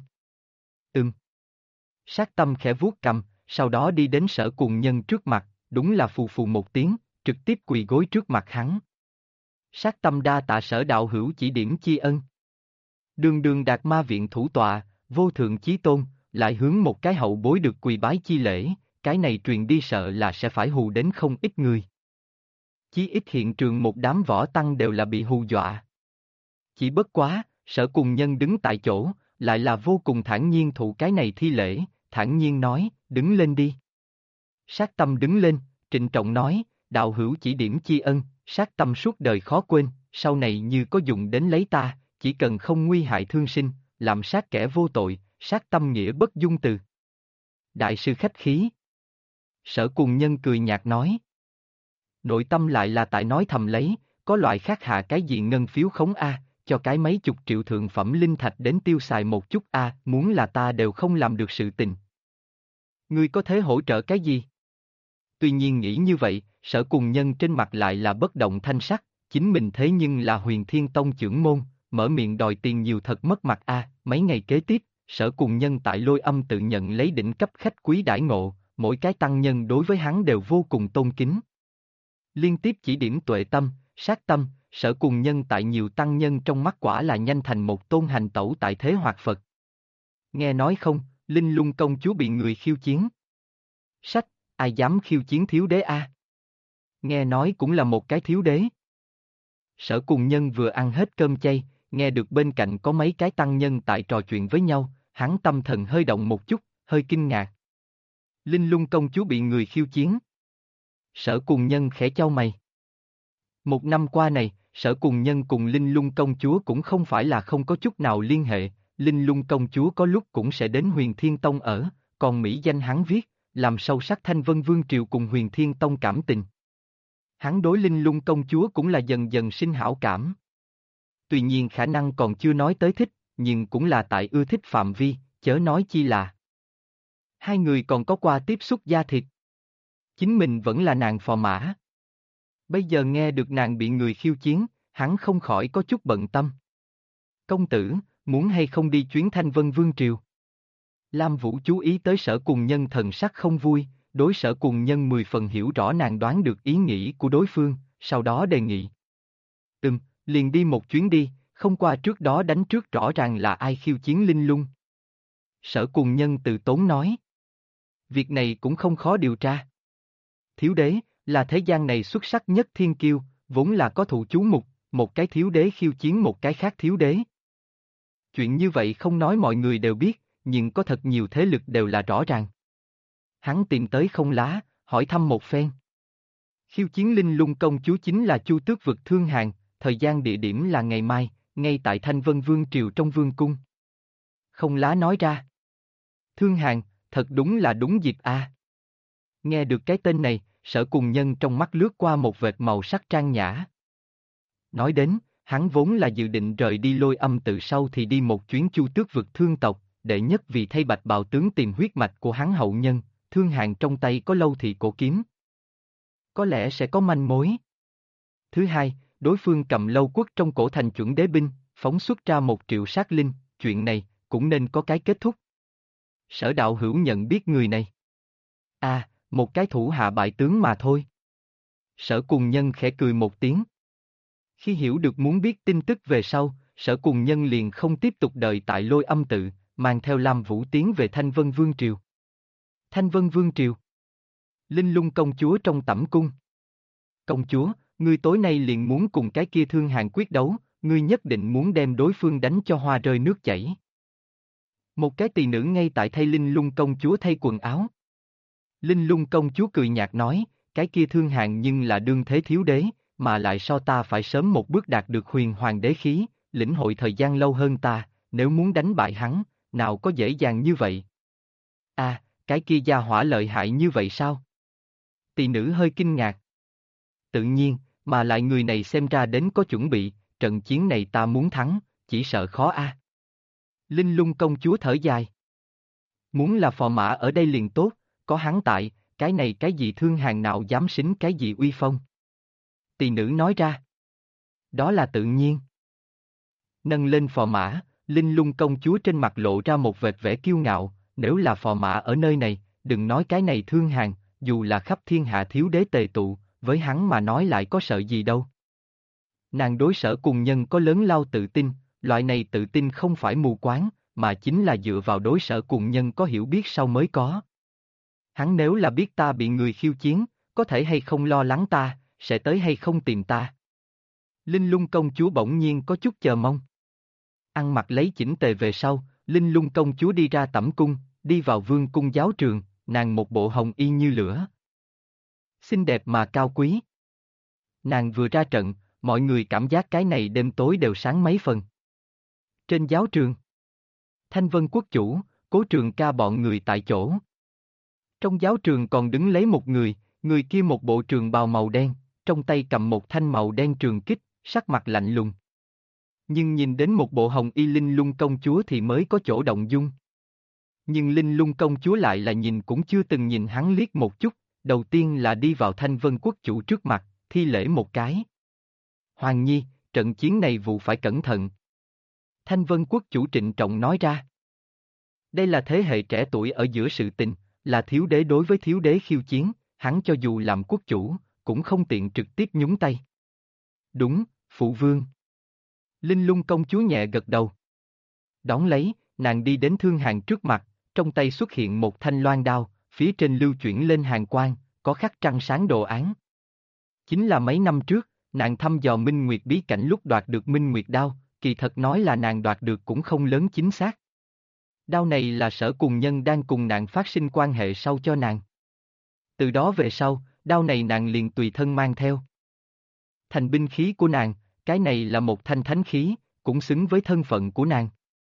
Sát Tâm khẽ vuốt cầm, sau đó đi đến Sở Cùng Nhân trước mặt, đúng là phù phù một tiếng, trực tiếp quỳ gối trước mặt hắn. Sát Tâm đa tạ Sở đạo hữu chỉ điểm chi ân. Đường đường Đạt Ma viện thủ tọa, vô thượng chí tôn, lại hướng một cái hậu bối được quỳ bái chi lễ, cái này truyền đi sợ là sẽ phải hù đến không ít người. Chí ít hiện trường một đám võ tăng đều là bị hù dọa. Chỉ bất quá, Sở Cùng Nhân đứng tại chỗ, lại là vô cùng thản nhiên thụ cái này thi lễ, thản nhiên nói, đứng lên đi. Sát Tâm đứng lên, trịnh trọng nói, đạo hữu chỉ điểm chi ân, Sát Tâm suốt đời khó quên, sau này như có dùng đến lấy ta, chỉ cần không nguy hại thương sinh, làm sát kẻ vô tội, Sát Tâm nghĩa bất dung từ. Đại sư khách khí. Sở Cùng Nhân cười nhạt nói. Nội tâm lại là tại nói thầm lấy, có loại khác hạ cái gì ngân phiếu khống a, cho cái mấy chục triệu thượng phẩm linh thạch đến tiêu xài một chút a, muốn là ta đều không làm được sự tình. Ngươi có thể hỗ trợ cái gì? Tuy nhiên nghĩ như vậy, Sở Cùng Nhân trên mặt lại là bất động thanh sắc, chính mình thế nhưng là Huyền Thiên Tông trưởng môn, mở miệng đòi tiền nhiều thật mất mặt a. Mấy ngày kế tiếp, Sở Cùng Nhân tại Lôi Âm tự nhận lấy đỉnh cấp khách quý đãi ngộ, mỗi cái tăng nhân đối với hắn đều vô cùng tôn kính. Liên tiếp chỉ điểm Tuệ Tâm, Sát Tâm, Sở Cùng Nhân tại nhiều tăng nhân trong mắt quả là nhanh thành một tôn hành tẩu tại thế hoạt Phật. Nghe nói không, Linh Lung công chúa bị người khiêu chiến. Sách, ai dám khiêu chiến thiếu đế a? Nghe nói cũng là một cái thiếu đế. Sở Cùng Nhân vừa ăn hết cơm chay, nghe được bên cạnh có mấy cái tăng nhân tại trò chuyện với nhau, hắn tâm thần hơi động một chút, hơi kinh ngạc. Linh Lung công chúa bị người khiêu chiến. Sở Cùng Nhân khẽ chau mày. Một năm qua này, Sở Cùng Nhân cùng Linh Lung công chúa cũng không phải là không có chút nào liên hệ, Linh Lung công chúa có lúc cũng sẽ đến Huyền Thiên Tông ở, còn mỹ danh hắn viết, làm sâu sắc Thanh Vân Vương Triều cùng Huyền Thiên Tông cảm tình. Hắn đối Linh Lung công chúa cũng là dần dần sinh hảo cảm. Tuy nhiên khả năng còn chưa nói tới thích, nhưng cũng là tại ưa thích phạm vi, chớ nói chi là. Hai người còn có qua tiếp xúc da thịt. Chính mình vẫn là nàng phò mã. Bây giờ nghe được nàng bị người khiêu chiến, hắn không khỏi có chút bận tâm. Công tử, muốn hay không đi chuyến Thanh Vân Vương Triều? Lam Vũ chú ý tới Sở Cùng Nhân thần sắc không vui, đối Sở Cùng Nhân 10 phần hiểu rõ nàng đoán được ý nghĩ của đối phương, sau đó đề nghị. Liền đi một chuyến đi, không qua trước đó đánh trước rõ ràng là ai khiêu chiến Linh Lung. Sở Cùng Nhân từ tốn nói. Việc này cũng không khó điều tra. Thiếu đế, là thế gian này xuất sắc nhất thiên kiêu, vốn là có thụ chú mục, một cái thiếu đế khiêu chiến một cái khác thiếu đế. Chuyện như vậy không nói mọi người đều biết, nhưng có thật nhiều thế lực đều là rõ ràng. Hắn tìm tới Không Lá, hỏi thăm một phen. Khiêu chiến Linh Lung công chúa chính là Chu Tước vực Thương Hàn, thời gian địa điểm là ngày mai, ngay tại Thanh Vân Vương Triều trong vương cung. Không Lá nói ra. Thương Hàn, thật đúng là đúng dịp a. Nghe được cái tên này, Sở Cùng Nhân trong mắt lướt qua một vệt màu sắc trang nhã. Nói đến, hắn vốn là dự định rời đi Lôi Âm tự sau thì đi một chuyến Chu Tước vực Thương tộc, đệ nhất vì thay Bạch Bào tướng tìm huyết mạch của hắn hậu nhân, Thương Hàn trong tay có Lâu Thị cổ kiếm. Có lẽ sẽ có manh mối. Thứ hai, đối phương cầm Lâu Quốc trong cổ thành chuẩn đế binh, phóng xuất ra 1 triệu sát linh, chuyện này cũng nên có cái kết thúc. Sở đạo hữu nhận biết người này. Một cái thủ hạ bại tướng mà thôi. Sở Cùng Nhân khẽ cười một tiếng. Khi hiểu được muốn biết tin tức về sau, Sở Cùng Nhân liền không tiếp tục đợi tại Lôi Âm tự, mang theo Lam Vũ tiến về Thanh Vân Vương Triều. Thanh Vân Vương Triều. Linh Lung công chúa trong tẩm cung. Công chúa, ngươi tối nay liền muốn cùng cái kia Thương Hàn quyết đấu, ngươi nhất định muốn đem đối phương đánh cho hoa rơi nước chảy. Một cái tỳ nữ ngay tại thay Linh Lung công chúa thay quần áo. Linh Lung công chúa cười nhạt nói, cái kia Thương Hàn nhưng là đương thế thiếu đế, mà lại so ta phải sớm một bước đạt được huyền hoàng đế khí, lĩnh hội thời gian lâu hơn ta, nếu muốn đánh bại hắn, nào có dễ dàng như vậy. Cái kia gia hỏa lợi hại như vậy sao? Tỳ nữ hơi kinh ngạc. Tự nhiên, mà lại người này xem ra đến có chuẩn bị, trận chiến này ta muốn thắng, chỉ sợ khó Linh Lung công chúa thở dài. Muốn là phò mã ở đây liền tốt, có hắn tại, cái này cái gì Thương Hàn nào dám xính cái gì uy phong. Tỳ nữ nói ra. Đó là tự nhiên. Nâng lên phò mã, Linh Lung công chúa trên mặt lộ ra một vệt vẻ kiêu ngạo, nếu là phò mã ở nơi này, đừng nói cái này Thương Hàn, dù là khắp thiên hạ thiếu đế tề tụ, với hắn mà nói lại có sợ gì đâu. Nàng đối Sở Cùng Nhân có lớn lao tự tin, loại này tự tin không phải mù quáng, mà chính là dựa vào đối Sở Cùng Nhân có hiểu biết sau mới có. Hắn nếu là biết ta bị người khiêu chiến, có thể hay không lo lắng ta, sẽ tới hay không tìm ta. Linh Lung công chúa bỗng nhiên có chút chờ mong. Ăn mặc lấy chỉnh tề về sau, Linh Lung công chúa đi ra tẩm cung, đi vào vương cung giáo trường, nàng một bộ hồng y như lửa. Xinh đẹp mà cao quý. Nàng vừa ra trận, mọi người cảm giác cái này đêm tối đều sáng mấy phần. Trên giáo trường, Thanh Vân quốc chủ, Cố Trường Ca bọn người tại chỗ. Trong giáo trường còn đứng lấy một người kia một bộ trường bào màu đen, trong tay cầm một thanh màu đen trường kích, sắc mặt lạnh lùng. Nhưng nhìn đến một bộ hồng y Linh Lung công chúa thì mới có chỗ động dung. Nhưng Linh Lung công chúa lại là nhìn cũng chưa từng nhìn hắn liếc một chút, đầu tiên là đi vào Thanh Vân quốc chủ trước mặt, thi lễ một cái. Hoàng Nhi, trận chiến này vụ phải cẩn thận. Thanh Vân quốc chủ trịnh trọng nói ra. Đây là thế hệ trẻ tuổi ở giữa sự tình, là thiếu đế đối với thiếu đế khiêu chiến, hắn cho dù làm quốc chủ, cũng không tiện trực tiếp nhúng tay. Đúng, phụ vương. Linh Lung công chúa nhẹ gật đầu. Đón lấy, nàng đi đến Thương Hàn trước mặt, trong tay xuất hiện một thanh loan đao, phía trên lưu chuyển lên hàn quang, có khắc trăng sáng đồ án. Chính là mấy năm trước, nàng thăm dò Minh Nguyệt bí cảnh lúc đoạt được Minh Nguyệt đao, kỳ thật nói là nàng đoạt được cũng không lớn chính xác. Đao này là Sở Cùng Nhân đang cùng nàng phát sinh quan hệ sau cho nàng. Từ đó về sau, đao này nàng liền tùy thân mang theo. Thành binh khí của nàng, cái này là một thanh thánh khí, cũng xứng với thân phận của nàng.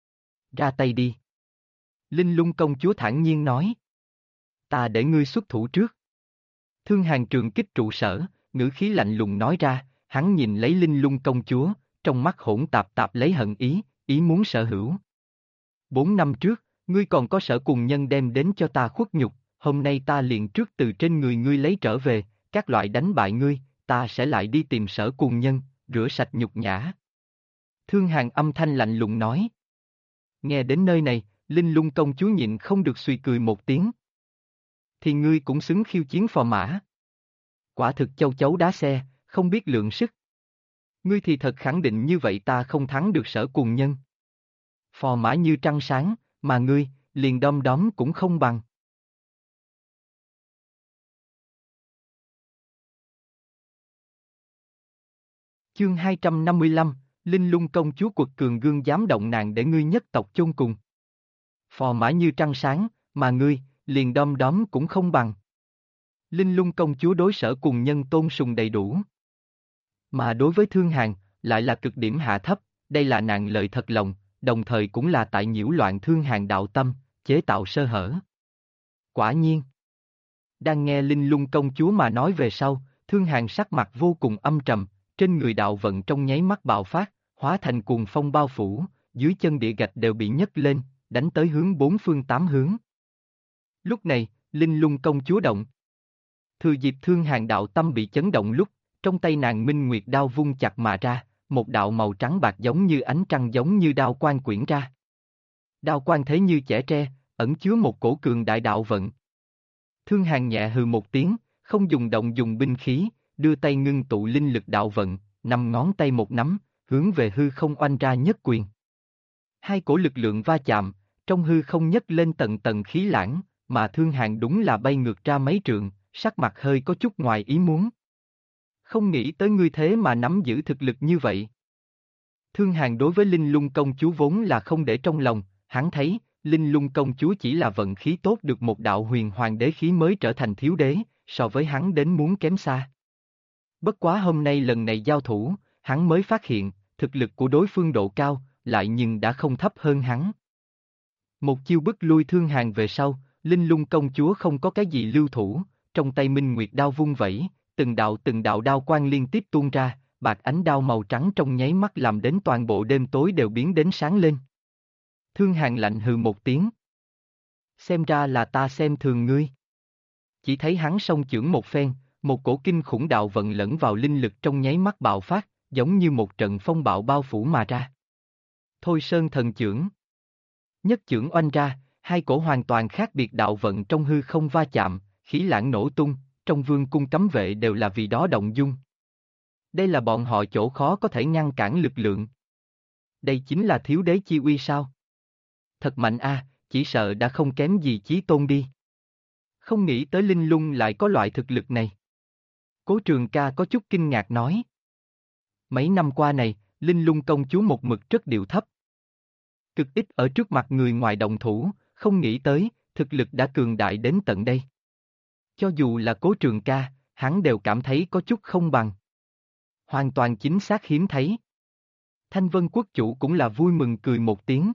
Ra tay đi. Linh Lung công chúa thản nhiên nói. Ta để ngươi xuất thủ trước. Thương Hàn trường kích trụ sở, ngữ khí lạnh lùng nói ra, hắn nhìn lấy Linh Lung công chúa, trong mắt hỗn tạp tạp lấy hận ý, ý muốn sở hữu. 4 năm trước, ngươi còn có Sở Cùng Nhân đem đến cho ta khuất nhục, hôm nay ta liền trước từ trên người ngươi lấy trở về, các loại đánh bại ngươi, ta sẽ lại đi tìm Sở Cùng Nhân, rửa sạch nhục nhã. Thương Hàn âm thanh lạnh lùng nói. Nghe đến nơi này, Linh Lung công chúa nhịn không được suy cười một tiếng. Thì ngươi cũng xứng khiêu chiến phò mã. Quả thực châu chấu đá xe, không biết lượng sức. Ngươi thì thật khẳng định như vậy ta không thắng được Sở Cùng Nhân. Phò mã như trăng sáng, mà ngươi, liền đom đóm cũng không bằng. Chương 255, Linh Lung công chúa quật cường gương dám động nàng để ngươi nhất tộc chôn cùng. Phò mã như trăng sáng, mà ngươi, liền đom đóm cũng không bằng. Linh Lung công chúa đối Sở Cùng Nhân tôn sùng đầy đủ. Mà đối với Thương Hàn, lại là cực điểm hạ thấp, đây là nàng lợi thật lòng, đồng thời cũng là tại nhiễu loạn Thương Hàn đạo tâm, chế tạo sơ hở. Quả nhiên. Đang nghe Linh Lung công chúa mà nói về sau, Thương Hàn sắc mặt vô cùng âm trầm, trên người đạo vận trong nháy mắt bạo phát, hóa thành cuồng phong bao phủ, dưới chân địa gạch đều bị nhấc lên, đánh tới hướng 4 phương 8 hướng. Lúc này, Linh Lung công chúa động. Thừa dịp Thương Hàn đạo tâm bị chấn động lúc, trong tay nàng Minh Nguyệt đao vung chặt mà ra, một đạo màu trắng bạc giống như ánh trăng giống như đao quang quyển ra. Đao quang thế như chẻ tre, ẩn chứa một cổ cường đại đạo vận. Thương Hàn nhẹ hừ một tiếng, không dùng binh khí, đưa tay ngưng tụ linh lực đạo vận, 5 ngón tay một nắm, hướng về hư không oanh ra nhất quyền. Hai cổ lực lượng va chạm, trong hư không nhấc lên tầng tầng khí lãng, mà Thương Hàn đúng là bay ngược ra mấy trượng, sắc mặt hơi có chút ngoài ý muốn. Không nghĩ tới ngươi thế mà nắm giữ thực lực như vậy. Thương Hàn đối với Linh Lung công chúa vốn là không để trong lòng, hắn thấy, Linh Lung công chúa chỉ là vận khí tốt được một đạo huyền hoàng đế khí mới trở thành thiếu đế, so với hắn đến muốn kém xa. Bất quá hôm nay lần này giao thủ, hắn mới phát hiện, thực lực của đối phương độ cao, lại nhưng đã không thấp hơn hắn. Một chiêu bức lui Thương Hàn về sau, Linh Lung công chúa không có cái gì lưu thủ, trong tay Minh Nguyệt đao vung vẩy, từng đạo đao quang liên tiếp tuôn ra, bạc ánh đao màu trắng trong nháy mắt làm đến toàn bộ đêm tối đều biến đến sáng lên. Thương Hàn lạnh hừ một tiếng. Xem ra là ta xem thường ngươi. Chỉ thấy hắn song chưởng một phen, một cổ kinh khủng đạo vận lẫn vào linh lực trong nháy mắt bạo phát, giống như một trận phong bạo bao phủ mà ra. Thôi Sơn thần chưởng. Nhất chưởng oanh ra, hai cổ hoàn toàn khác biệt đạo vận trong hư không va chạm, khí lãng nổ tung, trong vương cung cấm vệ đều là vì đó động dung. Đây là bọn họ chỗ khó có thể ngăn cản lực lượng. Đây chính là thiếu đế chi uy sao? Thật mạnh a, chỉ sợ đã không kém gì Chí Tôn đi. Không nghĩ tới Linh Lung lại có loại thực lực này. Cố Trường Ca có chút kinh ngạc nói. Mấy năm qua này, Linh Lung công chúa một mực rất điệu thấp. Cực ít ở trước mặt người ngoài động thủ, không nghĩ tới, thực lực đã cường đại đến tận đây. Cho dù là Cố Trường Ca, hắn đều cảm thấy có chút không bằng. Hoàn toàn chính xác hiếm thấy. Thanh Vân quốc chủ cũng là vui mừng cười một tiếng.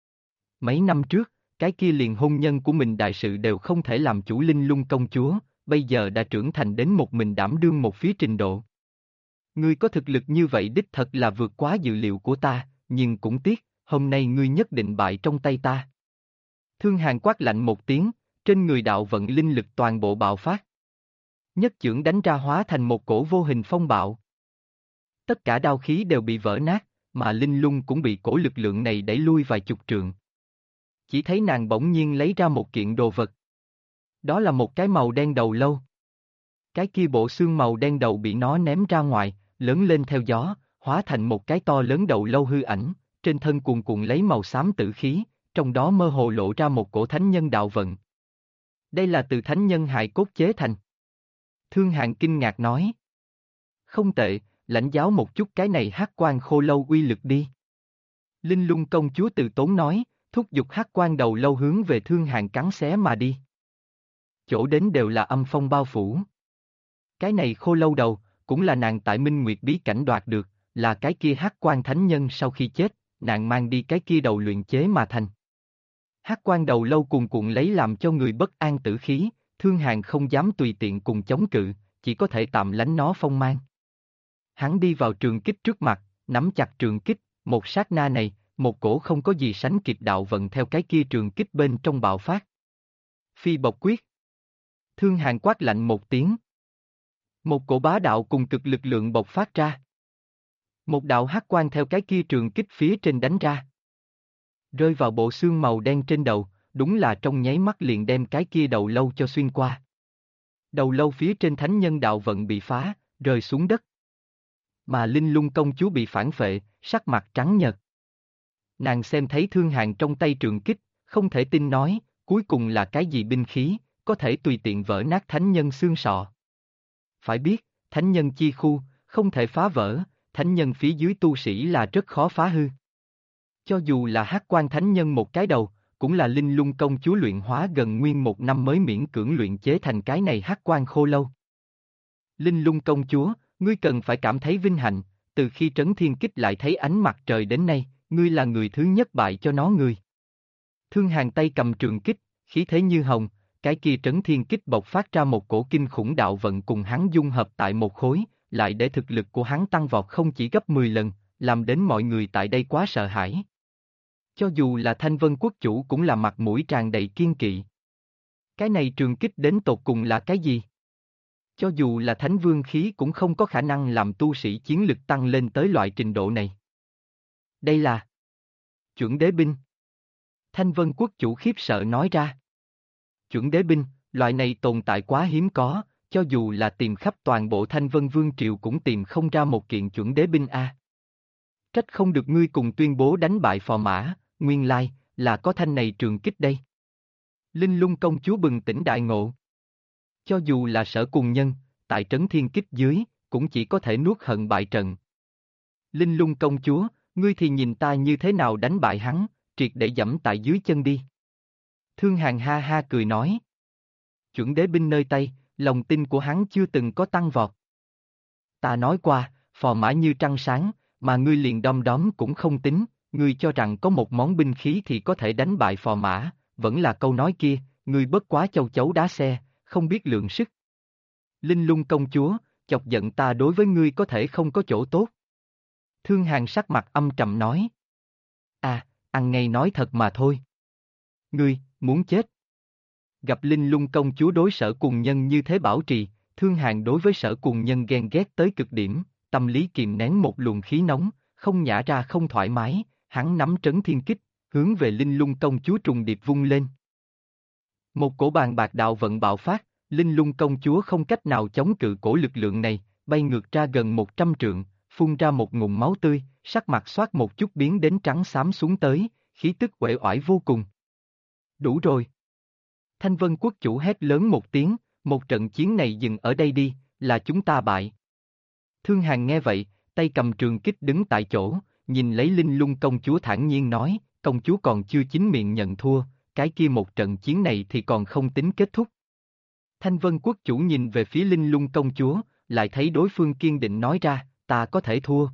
Mấy năm trước, cái kia liền hôn nhân của mình đại sự đều không thể làm chủ Linh Lung công chúa, bây giờ đã trưởng thành đến một mình đảm đương một phía trình độ. Ngươi có thực lực như vậy đích thật là vượt quá dự liệu của ta, nhưng cũng tiếc, hôm nay ngươi nhất định bại trong tay ta. Thương Hàn quát lạnh một tiếng, trên người đạo vận linh lực toàn bộ bạo phát. Nhất chưởng đánh ra hóa thành một cổ vô hình phong bạo. Tất cả đao khí đều bị vỡ nát, mà Linh Lung cũng bị cổ lực lượng này đẩy lui vài chục trượng. Chỉ thấy nàng bỗng nhiên lấy ra một kiện đồ vật. Đó là một cái màu đen đầu lâu. Cái kia bộ xương màu đen đầu bị nó ném ra ngoài, lớn lên theo gió, hóa thành một cái to lớn đầu lâu hư ảnh, trên thân cuồn cuộn lấy màu xám tử khí, trong đó mơ hồ lộ ra một cổ thánh nhân đạo vận. Đây là từ thánh nhân hài cốt chế thành. Thương Hàn kinh ngạc nói. Không tệ, lãnh giáo một chút cái này hắc quan khô lâu uy lực đi. Linh Lung công chúa từ tốn nói, thúc giục hắc quan đầu lâu hướng về Thương Hàn cắn xé mà đi. Chỗ đến đều là âm phong bao phủ. Cái này khô lâu đầu, cũng là nàng tại Minh Nguyệt bí cảnh đoạt được, là cái kia hắc quan thánh nhân sau khi chết, nàng mang đi cái kia đầu luyện chế mà thành. Hắc quan đầu lâu cuồn cuộn lấy làm cho người bất an tử khí, Thương Hàn không dám tùy tiện cùng chống cự, chỉ có thể tạm lánh nó phong mang. Hắn đi vào trường kích trước mặt, nắm chặt trường kích, một sát na này, một cổ không có gì sánh kịp đạo vận theo cái kia trường kích bên trong bạo phát. Phi bộc quyết. Thương Hàn quát lạnh một tiếng. Một cổ bá đạo cùng cực lực lượng bộc phát ra. Một đạo hắc quang theo cái kia trường kích phía trên đánh ra. Rơi vào bộ xương màu đen trên đầu, đúng là trong nháy mắt liền đem cái kia đầu lâu cho xuyên qua. Đầu lâu phía trên thánh nhân đạo vận bị phá, rơi xuống đất. Mà Linh Lung công chúa bị phản phệ, sắc mặt trắng nhợt. Nàng xem thấy Thương Hàn trong tay trường kích, không thể tin nói, cuối cùng là cái gì binh khí, có thể tùy tiện vỡ nát thánh nhân xương sọ. Phải biết, thánh nhân chi khu, không thể phá vỡ, thánh nhân phía dưới tu sĩ là rất khó phá hư. Cho dù là Hắc Quan thánh nhân một cái đầu, cũng là Linh Lung công chúa luyện hóa gần nguyên một năm mới miễn cưỡng luyện chế thành cái này Hắc Quan khô lâu. Linh Lung công chúa, ngươi cần phải cảm thấy vinh hạnh, từ khi Trấn Thiên Kích lại thấy ánh mặt trời đến nay, ngươi là người thứ nhất bại cho nó người. Thương Hàn tay cầm trường kích, khí thế như hồng, cái kia Trấn Thiên Kích bộc phát ra một cổ kinh khủng đạo vận cùng hắn dung hợp tại một khối, lại để thực lực của hắn tăng vọt không chỉ gấp 10 lần, làm đến mọi người tại đây quá sợ hãi. Cho dù là Thanh Vân quốc chủ cũng là mặt mũi tràn đầy kiên kỵ. Cái này trường kích đến tột cùng là cái gì? Cho dù là Thánh Vương khí cũng không có khả năng làm tu sĩ chiến lực tăng lên tới loại trình độ này. Đây là chuẩn đế binh. Thanh Vân quốc chủ khiếp sợ nói ra. Chuẩn đế binh, loại này tồn tại quá hiếm có, cho dù là tìm khắp toàn bộ Thanh Vân Vương Triều cũng tìm không ra một kiện chuẩn đế binh a. Trách không được ngươi cùng tuyên bố đánh bại phò mã, nguyên lai, là có thanh này trường kích đây. Linh Lung công chúa bừng tỉnh đại ngộ. Cho dù là Sở Cùng Nhân, tại Trấn Thiên Kích dưới, cũng chỉ có thể nuốt hận bại trận. Linh Lung công chúa, ngươi thì nhìn ta như thế nào đánh bại hắn, triệt để giẫm tại dưới chân đi. Thương Hàn ha ha cười nói. Chuẩn đế binh nơi tay, lòng tin của hắn chưa từng có tăng vọt. Ta nói qua, phò mã như trăng sáng, mà ngươi liền đom đóm cũng không tính, ngươi cho rằng có một món binh khí thì có thể đánh bại phò mã, vẫn là câu nói kia, ngươi bất quá châu chấu đá xe, không biết lượng sức. Linh Lung công chúa, chọc giận ta đối với ngươi có thể không có chỗ tốt. Thương Hàn sắc mặt âm trầm nói. À, ăn ngay nói thật mà thôi. Ngươi, muốn chết. Gặp Linh Lung công chúa đối Sở Cùng Nhân như thế bảo trì, Thương Hàn đối với Sở Cùng Nhân ghen ghét tới cực điểm, tâm lý kìm nén một luồng khí nóng, không nhả ra không thoải mái, hắn nắm Trấn Thiên Kích, hướng về Linh Lung công chúa trùng điệp vung lên. Một cổ bàn bạc đạo vận bạo phát, Linh Lung công chúa không cách nào chống cự cổ lực lượng này, bay ngược ra gần 100 trượng, phun ra một ngụm máu tươi, sắc mặt xoát một chút biến đến trắng xám xuống tới, khí tức uể oải vô cùng. Đủ rồi. Thanh Vân quốc chủ hét lớn một tiếng, một trận chiến này dừng ở đây đi, là chúng ta bại. Thương Hàn nghe vậy, tay cầm trường kích đứng tại chỗ, nhìn lấy Linh Lung công chúa thản nhiên nói, công chúa còn chưa chính miệng nhận thua, cái kia một trận chiến này thì còn không tính kết thúc. Thanh Vân quốc chủ nhìn về phía Linh Lung công chúa, lại thấy đối phương kiên định nói ra, ta có thể thua.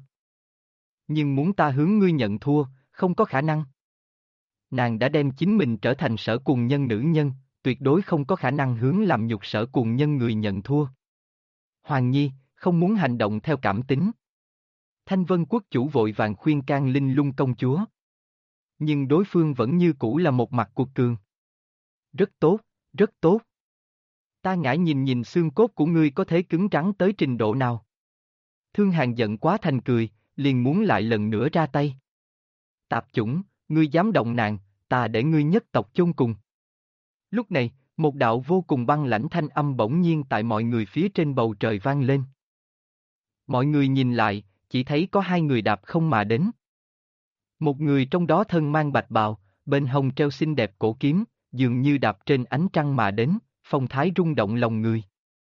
Nhưng muốn ta hướng ngươi nhận thua, không có khả năng. Nàng đã đem chính mình trở thành Sở Cùng Nhân nữ nhân, tuyệt đối không có khả năng hướng làm nhục Sở Cùng Nhân người nhận thua. Hoàng Nhi, không muốn hành động theo cảm tính. Thanh Vân quốc chủ vội vàng khuyên can Linh Lung công chúa. Nhưng đối phương vẫn như cũ là một mặt cuộc cường. Rất tốt, rất tốt. Ta ngại nhìn nhìn xương cốt của ngươi có thể cứng rắn tới trình độ nào. Thương Hàn giận quá thành cười, liền muốn lại lần nữa ra tay. Tạp chủng, ngươi dám động nàng, ta để ngươi nhất tộc chôn cùng. Lúc này, một đạo vô cùng băng lãnh thanh âm bỗng nhiên tại mọi người phía trên bầu trời vang lên. Mọi người nhìn lại, chỉ thấy có hai người đạp không mà đến. Một người trong đó thân mang bạch bào, bên hông treo xinh đẹp cổ kiếm, dường như đạp trên ánh trăng mà đến, phong thái rung động lòng người.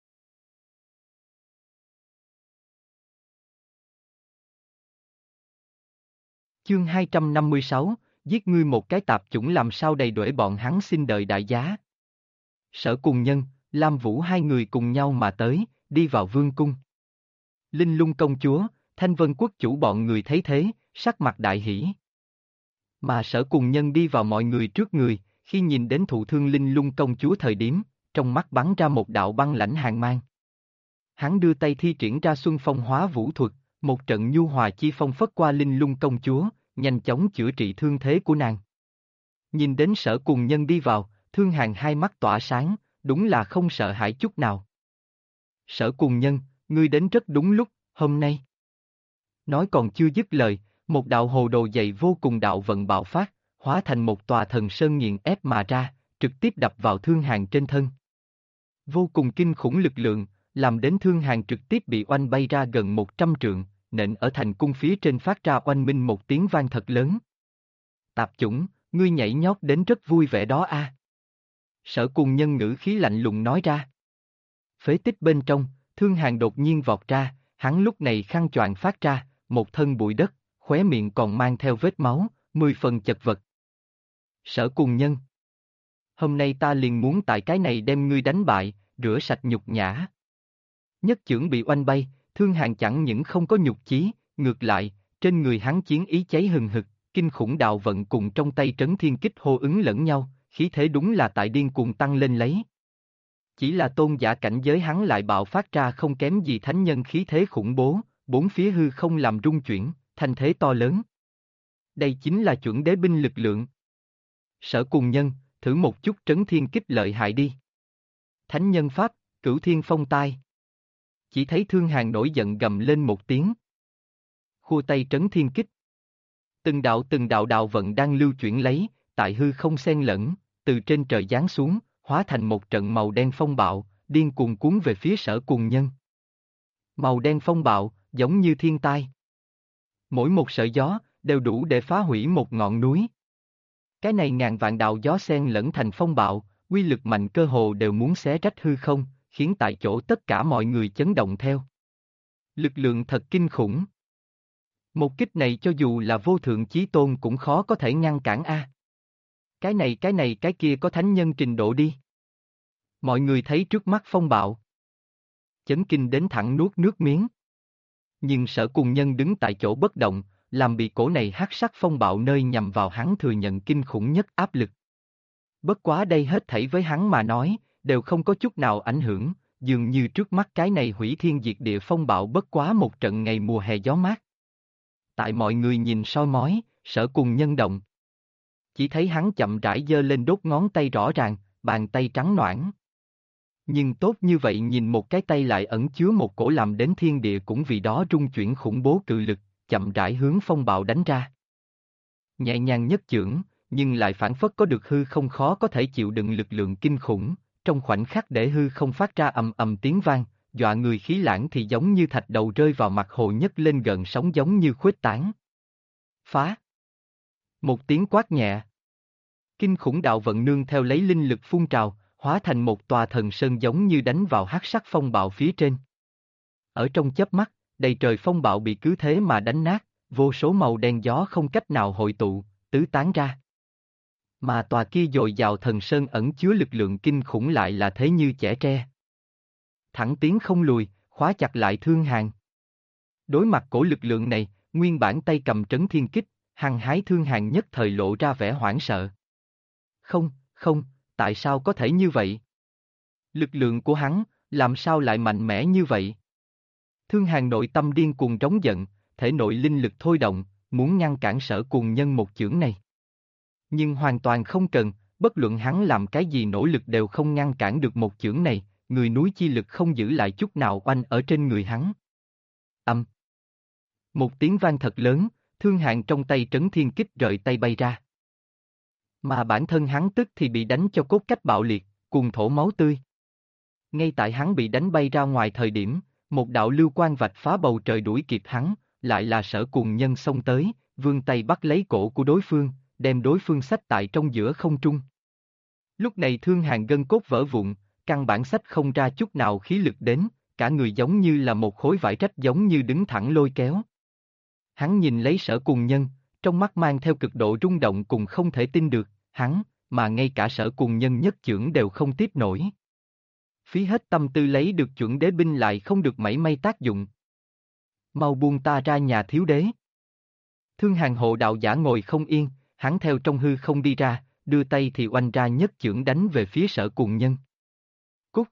Chương 256, giết ngươi một cái tạp chủng làm sao đầy đuổi bọn hắn xin đợi đại giá. Sở Cùng Nhân, Lam Vũ hai người cùng nhau mà tới, đi vào vương cung. Linh Lung công chúa, Thanh Vân quốc chủ bọn người thấy thế, sắc mặt đại hỉ. Mà Sở Cùng Nhân đi vào mọi người trước người, khi nhìn đến thụ thương Linh Lung công chúa thời điểm, trong mắt bắn ra một đạo băng lãnh hàn mang. Hắn đưa tay thi triển ra Xuân Phong Hóa Vũ thuật, một trận nhu hòa chi phong phất qua Linh Lung công chúa, nhanh chóng chữa trị thương thế của nàng. Nhìn đến Sở Cùng Nhân đi vào, Thương Hàn hai mắt tỏa sáng, đúng là không sợ hãi chút nào. Sở Cùng Nhân, ngươi đến rất đúng lúc, hôm nay. Nói còn chưa dứt lời, một đạo hồ đồ dày vô cùng đạo vận bạo phát, hóa thành một tòa thần sơn nghiền ép mà ra, trực tiếp đập vào Thương Hàn trên thân. Vô cùng kinh khủng lực lượng, làm đến Thương Hàn trực tiếp bị oanh bay ra gần 100 trượng, nện ở thành cung phía trên phát ra oanh minh một tiếng vang thật lớn. Tạp chủng, ngươi nhảy nhót đến rất vui vẻ đó a. Sở Cùng Nhân ngữ khí lạnh lùng nói ra. Phế tích bên trong, Thương Hàn đột nhiên vọt ra, hắn lúc này khăn choàng phát ra, một thân bụi đất, khóe miệng còn mang theo vết máu, 10 phần chật vật. Sở Cùng Nhân, hôm nay ta liền muốn tại cái này đem ngươi đánh bại, rửa sạch nhục nhã. Nhất chưởng bị oanh bay, Thương Hàn chẳng những không có nhục chí, ngược lại, trên người hắn chiến ý cháy hừng hực, kinh khủng đạo vận cùng trong tay trấn thiên kích hô ứng lẫn nhau, khí thế đúng là tại điên cuồng tăng lên lấy. Chỉ là tôn giả cảnh giới hắn lại bạo phát ra không kém gì thánh nhân khí thế khủng bố, bốn phía hư không làm rung chuyển, thanh thế to lớn. Đây chính là chuẩn đế binh lực lượng. Sở Cùng Nhân, thử một chút trấn thiên kích lợi hại đi. Thánh nhân pháp, Cửu Thiên Phong Tai. Chỉ thấy Thương Hàn nổi giận gầm lên một tiếng. Khua tay trấn thiên kích. Từng đạo đạo vận đang lưu chuyển lấy, tại hư không xen lẫn, từ trên trời giáng xuống, hóa thành một trận màu đen phong bạo, điên cuồng cuốn về phía Sở Cùng Nhân. Màu đen phong bạo, giống như thiên tai. Mỗi một sợi gió, đều đủ để phá hủy một ngọn núi. Cái này ngàn vạn đạo gió xen lẫn thành phong bạo, uy lực mạnh cơ hồ đều muốn xé rách hư không, khiến tại chỗ tất cả mọi người chấn động theo. Lực lượng thật kinh khủng. Một kích này cho dù là vô thượng chí tôn cũng khó có thể ngăn cản a. Cái kia có thánh nhân trình độ đi. Mọi người thấy trước mắt phong bạo. Chấn kinh đến thẳng nuốt nước miếng. Nhưng Sở Cùng Nhân đứng tại chỗ bất động, làm bị cổ này hắc sắc phong bạo nơi nhằm vào hắn thừa nhận kinh khủng nhất áp lực. Bất quá đây hết thảy với hắn mà nói, đều không có chút nào ảnh hưởng, dường như trước mắt cái này hủy thiên diệt địa phong bạo bất quá một trận ngày mùa hè gió mát. Tại mọi người nhìn soi mói, Sở Cùng Nhân động. Chỉ thấy hắn chậm rãi giơ lên đốt ngón tay rõ ràng, bàn tay trắng ноãn. Nhưng tốt như vậy nhìn một cái tay lại ẩn chứa một cổ làm đến thiên địa cũng vì đó rung chuyển khủng bố cự lực, chậm rãi hướng phong bạo đánh ra. Nhẹ nhàng nhất chưởng, nhưng lại phản phất có được hư không khó có thể chịu đựng lực lượng kinh khủng, trong khoảnh khắc để hư không phát ra ầm ầm tiếng vang, dọa người khí lãng thì giống như thạch đầu rơi vào mặt hồ nhấc lên gần sóng giống như khuếch tán. Phá! Một tiếng quát nhẹ. Kinh khủng đạo vận nương theo lấy linh lực phun trào, hóa thành một tòa thần sơn giống như đánh vào hắc sắc phong bạo phía trên. Ở trong chớp mắt, đầy trời phong bạo bị cứ thế mà đánh nát, vô số màu đen gió không cách nào hội tụ, tứ tán ra. Mà tòa kia dồi dào thần sơn ẩn chứa lực lượng kinh khủng lại là thế như chẻ tre. Thẳng tiến không lùi, khóa chặt lại Thương Hàn. Đối mặt cổ lực lượng này, nguyên bản tay cầm trấn thiên kích, hăng hái Thương Hàn nhất thời lộ ra vẻ hoảng sợ. Không, tại sao có thể như vậy? Lực lượng của hắn, làm sao lại mạnh mẽ như vậy? Thương Hàn nội tâm điên cuồng trống giận, thể nội linh lực thôi động, muốn ngăn cản Sở Cùng Nhân một chưởng này. Nhưng hoàn toàn không cần, bất luận hắn làm cái gì nỗ lực đều không ngăn cản được một chưởng này, người núi chi lực không giữ lại chút nào oanh ở trên người hắn. Một tiếng vang thật lớn, Thương Hàn trong tay trấn thiên kích rời tay bay ra. Mà bản thân hắn tức thì bị đánh cho cốt cách bạo liệt, cuồng thổ máu tươi. Ngay tại hắn bị đánh bay ra ngoài thời điểm, một đạo lưu quang vạch phá bầu trời đuổi kịp hắn, lại là Sở Cùng Nhân xông tới, vươn tay bắt lấy cổ của đối phương, đem đối phương xách tại trong giữa không trung. Lúc này Thương Hàn gân cốt vỡ vụn, căn bản xách không ra chút nào khí lực đến, cả người giống như là một khối vải rách giống như đứng thẳng lôi kéo. Hắn nhìn lấy Sở Cùng Nhân, trong mắt mang theo cực độ rung động cùng không thể tin được, hắn, mà ngay cả Sở Cùng Nhân nhất chưởng đều không tiếp nổi. Phí hết tâm tư lấy được chuẩn đế binh lại không được mảy may tác dụng. Mau buông ta ra nhà thiếu đế. Thương Hàn hộ đạo giả ngồi không yên, Hắn theo trong hư không đi ra, đưa tay thì oanh ra nhất chưởng đánh về phía Sở Cùng Nhân. Cút!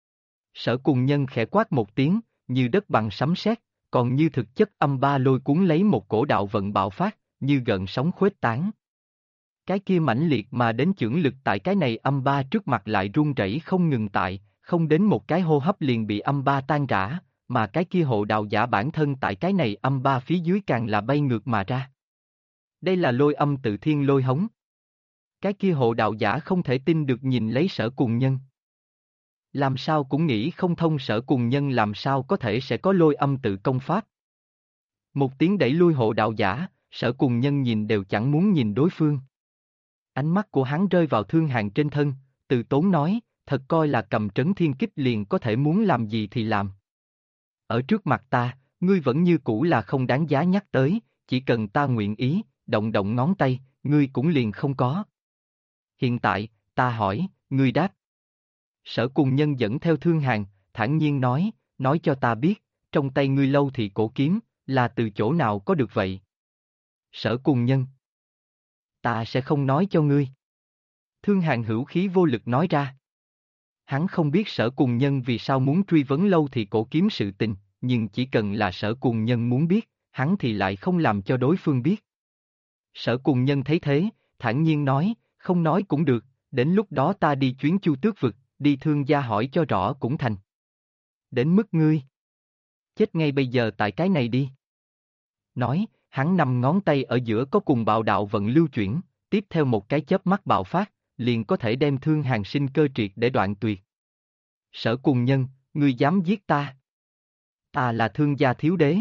Sở Cùng Nhân khẽ quát một tiếng, như đất bằng sấm sét, còn như thực chất âm ba lôi cuốn lấy một cổ đạo vận bạo phát, như gợn sóng khuếch tán. Cái kia mãnh liệt mà đến chưởng lực tại cái này âm ba trước mặt lại run rẩy không ngừng tại, không đến một cái hô hấp liền bị âm ba tan rã, mà cái kia hộ đạo giả bản thân tại cái này âm ba phía dưới càng là bay ngược mà ra. Đây là lôi âm tự thiên lôi hống. Cái kia hộ đạo giả không thể tin được nhìn lấy Sở Cùng Nhân. Làm sao cũng nghĩ không thông Sở Cùng Nhân làm sao có thể sẽ có lôi âm tự công pháp. Một tiếng đẩy lui hộ đạo giả, Sở Cùng Nhân nhìn đều chẳng muốn nhìn đối phương. Ánh mắt của hắn rơi vào Thương Hàn trên thân, từ tốn nói, thật coi là cầm trấn thiên kích liền có thể muốn làm gì thì làm. Ở trước mặt ta, ngươi vẫn như cũ là không đáng giá nhắc tới, chỉ cần ta nguyện ý, động động ngón tay, ngươi cũng liền không có. Hiện tại, ta hỏi, ngươi đáp. Sở Cùng Nhân dẫn theo Thương Hàn, thản nhiên nói cho ta biết, trong tay ngươi Lâu Thị cổ kiếm, là từ chỗ nào có được vậy? Sở Cùng Nhân. Ta sẽ không nói cho ngươi. Thương Hàn hữu khí vô lực nói ra. Hắn không biết Sở Cùng Nhân vì sao muốn truy vấn Lâu Thị cổ kiếm sự tình, nhưng chỉ cần là Sở Cùng Nhân muốn biết, hắn thì lại không làm cho đối phương biết. Sở Cùng Nhân thấy thế, thản nhiên nói, không nói cũng được, đến lúc đó ta đi chuyến Chu Tước vực, đi Thương gia hỏi cho rõ cũng thành. Đến mức ngươi chết ngay bây giờ tại cái này đi. Nói, hắn nằm ngón tay ở giữa có cùng bạo đạo vận lưu chuyển, tiếp theo một cái chớp mắt bạo phát, liền có thể đem Thương Hàn sinh cơ triệt để đoạn tuyệt. Sở Cùng Nhân, ngươi dám giết ta? Ta là Thương gia thiếu đế.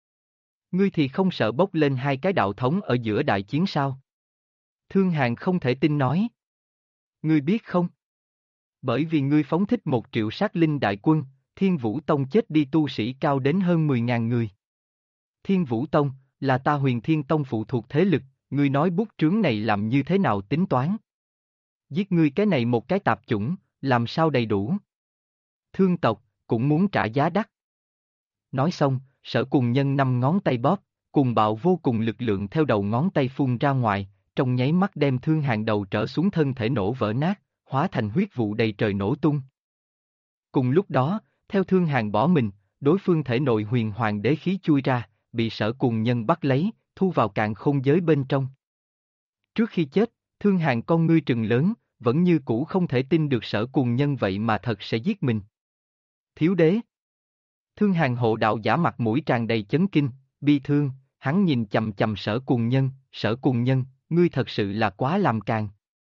Ngươi thì không sợ bốc lên hai cái đạo thống ở giữa đại chiến sao? Thương Hàn không thể tin nói. Ngươi biết không? Bởi vì ngươi phóng thích 1 triệu sát linh đại quân, Thiên Vũ Tông chết đi tu sĩ cao đến hơn 10.000 người. Thiên Vũ Tông, là ta Huyền Thiên Tông phụ thuộc thế lực, ngươi nói bút trướng này làm như thế nào tính toán? Giết ngươi cái này một cái tạp chủng, làm sao đầy đủ? Thương tộc, cũng muốn trả giá đắt. Nói xong, Sở Cùng Nhân 5 ngón tay bóp, cùng bạo vô cùng lực lượng theo đầu ngón tay phun ra ngoài, trong nháy mắt đem Thương Hàn đầu trở xuống thân thể nổ vỡ nát, hóa thành huyết vụ đầy trời nổ tung. Cùng lúc đó, theo Thương Hàn bỏ mình, đối phương thể nội huyền hoàng đế khí chui ra, bị Sở Cùng Nhân bắt lấy, thu vào càn khôn giới bên trong. Trước khi chết, Thương Hàn con ngươi trừng lớn, vẫn như cũ không thể tin được Sở Cùng Nhân vậy mà thật sẽ giết mình. Thiếu đế. Thương Hàn hộ đạo giả mặt mũi tràn đầy chấn kinh, bi thương, hắn nhìn chầm chầm Sở Cùng Nhân, Sở Cùng Nhân, ngươi thật sự là quá làm càn.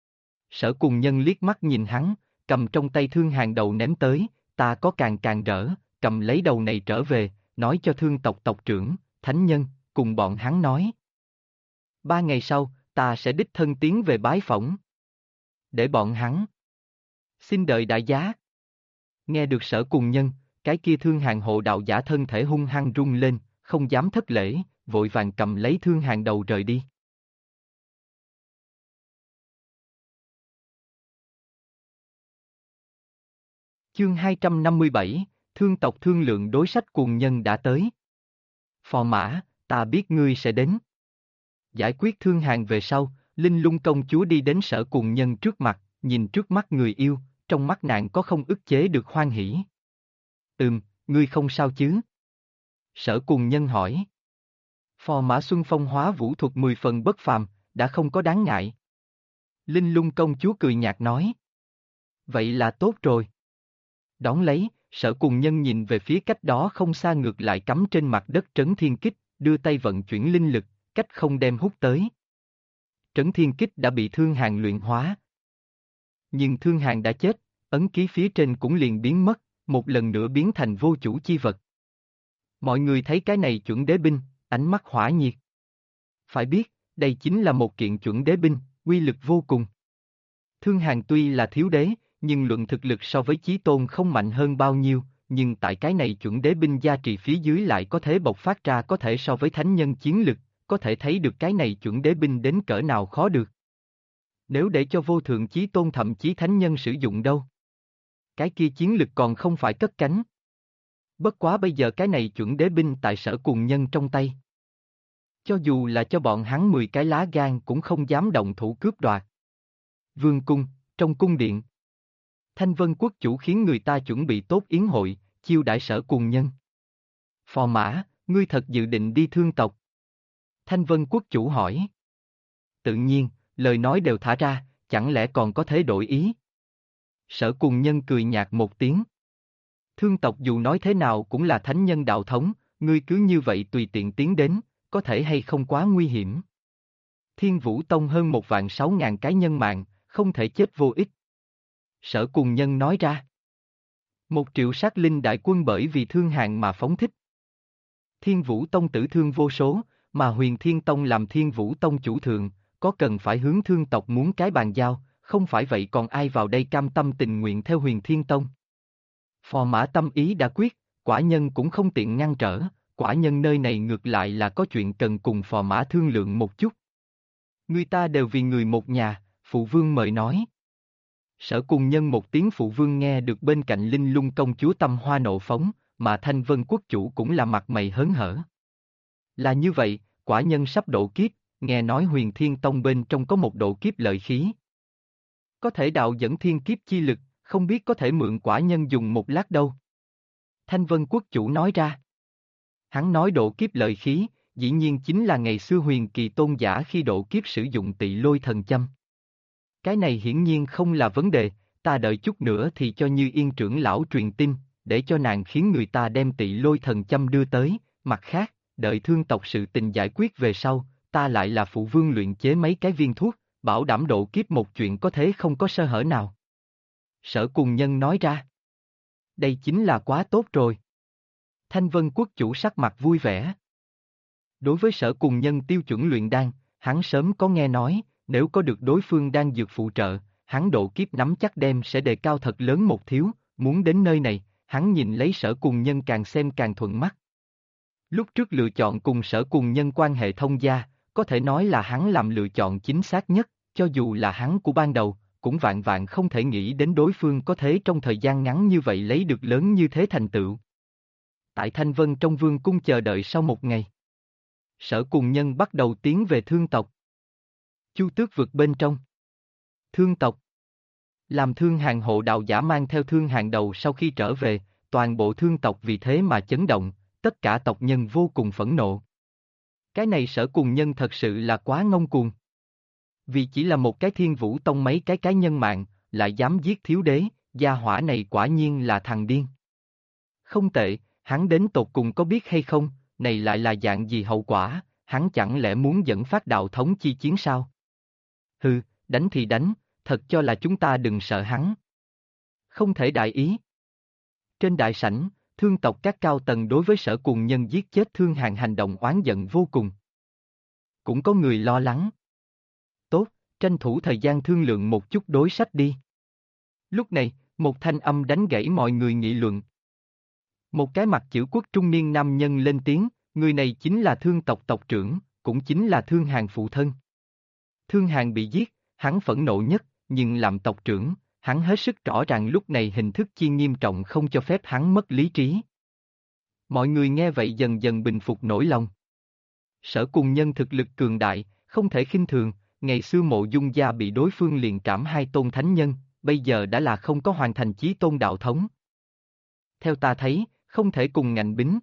Sở Cùng Nhân liếc mắt nhìn hắn, cầm trong tay Thương Hàn đầu ném tới, ta có càng càng rỡ, cầm lấy đầu này trở về, nói cho Thương tộc tộc trưởng, thánh nhân, cùng bọn hắn nói. 3 ngày sau, ta sẽ đích thân tiến về bái phỏng. Để bọn hắn xin đợi đại giá. Nghe được Sở Cùng Nhân, cái kia Thương Hàn hộ đạo giả thân thể hung hăng rung lên, không dám thất lễ, vội vàng cầm lấy Thương Hàn đầu rời đi. Chương 257, Thương tộc thương lượng đối sách Cùng Nhân đã tới. Phò mã, ta biết ngươi sẽ đến. Giải quyết Thương Hàn về sau, Linh Lung công chúa đi đến Sở Cùng Nhân trước mặt, nhìn trước mắt người yêu, trong mắt nàng có không ức chế được hoan hỉ. Ngươi không sao chứ? Sở Cùng Nhân hỏi. Phò mã Xuân Phong hóa vũ thuật 10 phần bất phàm, đã không có đáng ngại. Linh Lung công chúa cười nhạt nói. Vậy là tốt rồi. Đón lấy, Sở Cùng Nhân nhìn về phía cách đó không xa ngược lại cắm trên mặt đất Trấn Thiên Kích, đưa tay vận chuyển linh lực, cách không đem hút tới. Trấn Thiên Kích đã bị Thương Hàn luyện hóa. Nhưng Thương Hàn đã chết, ấn ký phía trên cũng liền biến mất, một lần nữa biến thành vô chủ chi vật. Mọi người thấy cái này chuẩn đế binh, ánh mắt hỏa nhiệt. Phải biết, đây chính là một kiện chuẩn đế binh, uy lực vô cùng. Thương Hàn tuy là thiếu đế, nhưng luận thực lực so với Chí Tôn không mạnh hơn bao nhiêu, nhưng tại cái này chuẩn đế binh gia trì phía dưới lại có thể bộc phát ra có thể so với thánh nhân chiến lực, có thể thấy được cái này chuẩn đế binh đến cỡ nào khó được. Nếu để cho vô thượng Chí Tôn thậm chí thánh nhân sử dụng đâu? Cái kia chiến lực còn không phải cất cánh. Bất quá bây giờ cái này chuẩn đế binh tại Sở Cùng Nhân trong tay. Cho dù là cho bọn hắn 10 cái lá gan cũng không dám động thủ cướp đoạt. Vương cung, trong cung điện. Thanh Vân quốc chủ khiến người ta chuẩn bị tốt yến hội, chiêu đãi Sở Cùng Nhân. Phò Mã, ngươi thật dự định đi Thương tộc? Thanh Vân quốc chủ hỏi. Tự nhiên, lời nói đều thả ra, chẳng lẽ còn có thể đổi ý? Sở Cùng Nhân cười nhạt một tiếng. Thương tộc dù nói thế nào cũng là thánh nhân đạo thống, ngươi cứ như vậy tùy tiện tiến đến, có thể hay không quá nguy hiểm. Thiên Vũ Tông hơn 1.600.000 cái nhân mạng, không thể chết vô ích. Sở Cùng Nhân nói ra. 1 triệu sát linh đại quân bởi vì Thương Hàn mà phóng thích. Thiên Vũ Tông tử thương vô số, mà Huyền Thiên Tông làm Thiên Vũ Tông chủ thượng, có cần phải hướng thương tộc muốn cái bàn giao, không phải vậy còn ai vào đây cam tâm tình nguyện theo Huyền Thiên Tông. Phò Mã tâm ý đã quyết, quả nhân cũng không tiện ngăn trở, quả nhân nơi này ngược lại là có chuyện cần cùng Phò Mã thương lượng một chút. Người ta đều vì người một nhà, phụ vương mời nói. Sở Cùng Nhân một tiếng phụ vương nghe được bên cạnh Linh Lung công chúa tâm hoa nộ phóng, mà Thanh Vân quốc chủ cũng là mặt mày hớn hở. Là như vậy, quả nhân sắp độ kiếp, nghe nói Huyền Thiên Tông bên trong có một độ kiếp lợi khí. Có thể đạo dẫn thiên kiếp chi lực, không biết có thể mượn quả nhân dùng một lát đâu. Thanh Vân quốc chủ nói ra. Hắn nói độ kiếp lợi khí, dĩ nhiên chính là ngày xưa Huyền Kỳ tôn giả khi độ kiếp sử dụng Tị Lôi thần châm. Cái này hiển nhiên không là vấn đề, ta đợi chút nữa thì cho Như Yên trưởng lão truyền tin, để cho nàng khiến người ta đem Tị Lôi thần châm đưa tới, mặt khác, đợi thương tộc sự tình giải quyết về sau, ta lại là phụ vương luyện chế mấy cái viên thuốc, bảo đảm độ kiếp một chuyện có thế không có sơ hở nào. Sở Cùng Nhân nói ra. Đây chính là quá tốt rồi. Thanh Vân quốc chủ sắc mặt vui vẻ. Đối với Sở Cùng Nhân tiêu chuẩn luyện đan, hắn sớm có nghe nói, nếu có được đối phương đang dược phụ trợ, hắn độ kiếp nắm chắc đem sẽ đề cao thật lớn một thiếu, muốn đến nơi này, hắn nhìn lấy Sở Cùng Nhân càng xem càng thuận mắt. Lúc trước lựa chọn cùng Sở Cùng Nhân quan hệ thông gia, có thể nói là hắn làm lựa chọn chính xác nhất, cho dù là hắn của ban đầu, cũng vạn vạn không thể nghĩ đến đối phương có thể trong thời gian ngắn như vậy lấy được lớn như thế thành tựu. Tại Thanh Vân trong vương cung chờ đợi sau một ngày. Sở Cùng Nhân bắt đầu tiến về thương tộc. Chu Tước vực bên trong. Thương tộc. Làm Thương Hàn hộ đạo giả mang theo Thương Hàn đầu sau khi trở về, toàn bộ thương tộc vì thế mà chấn động, tất cả tộc nhân vô cùng phẫn nộ. Cái này Sở Cùng Nhân thật sự là quá ngông cuồng. Vì chỉ là một cái Thiên Vũ Tông mấy cái cá nhân mạng, lại dám giết thiếu đế, gia hỏa này quả nhiên là thằng điên. Không tệ, hắn đến tột cùng có biết hay không, này lại là dạng gì hậu quả, hắn chẳng lẽ muốn dẫn phát đạo thống chi chiến sao? Hừ, đánh thì đánh, thật cho là chúng ta đừng sợ hắn. Không thể đại ý. Trên đại sảnh, thương tộc các cao tầng đối với Sở Cùng Nhân giết chết Thương Hàn hành động oán giận vô cùng. Cũng có người lo lắng. Tốt, tranh thủ thời gian thương lượng một chút đối sách đi. Lúc này, một thanh âm đánh gãy mọi người nghị luận. Một cái mặt chữ quốc trung niên nam nhân lên tiếng, người này chính là Thương tộc tộc trưởng, cũng chính là Thương Hàn phụ thân. Thương Hàn bị giết, hắn phẫn nộ nhất, nhưng làm tộc trưởng, hắn hết sức rõ ràng lúc này hình thức chi nghiêm trọng không cho phép hắn mất lý trí. Mọi người nghe vậy dần dần bình phục nỗi lòng. Sở Cùng Nhân thực lực cường đại, không thể khinh thường, ngày xưa Mộ Dung gia bị đối phương liền trảm 2 tôn thánh nhân, bây giờ đã là không có hoàn thành chí tôn đạo thống. Theo ta thấy, không thể cùng ngạnh bính.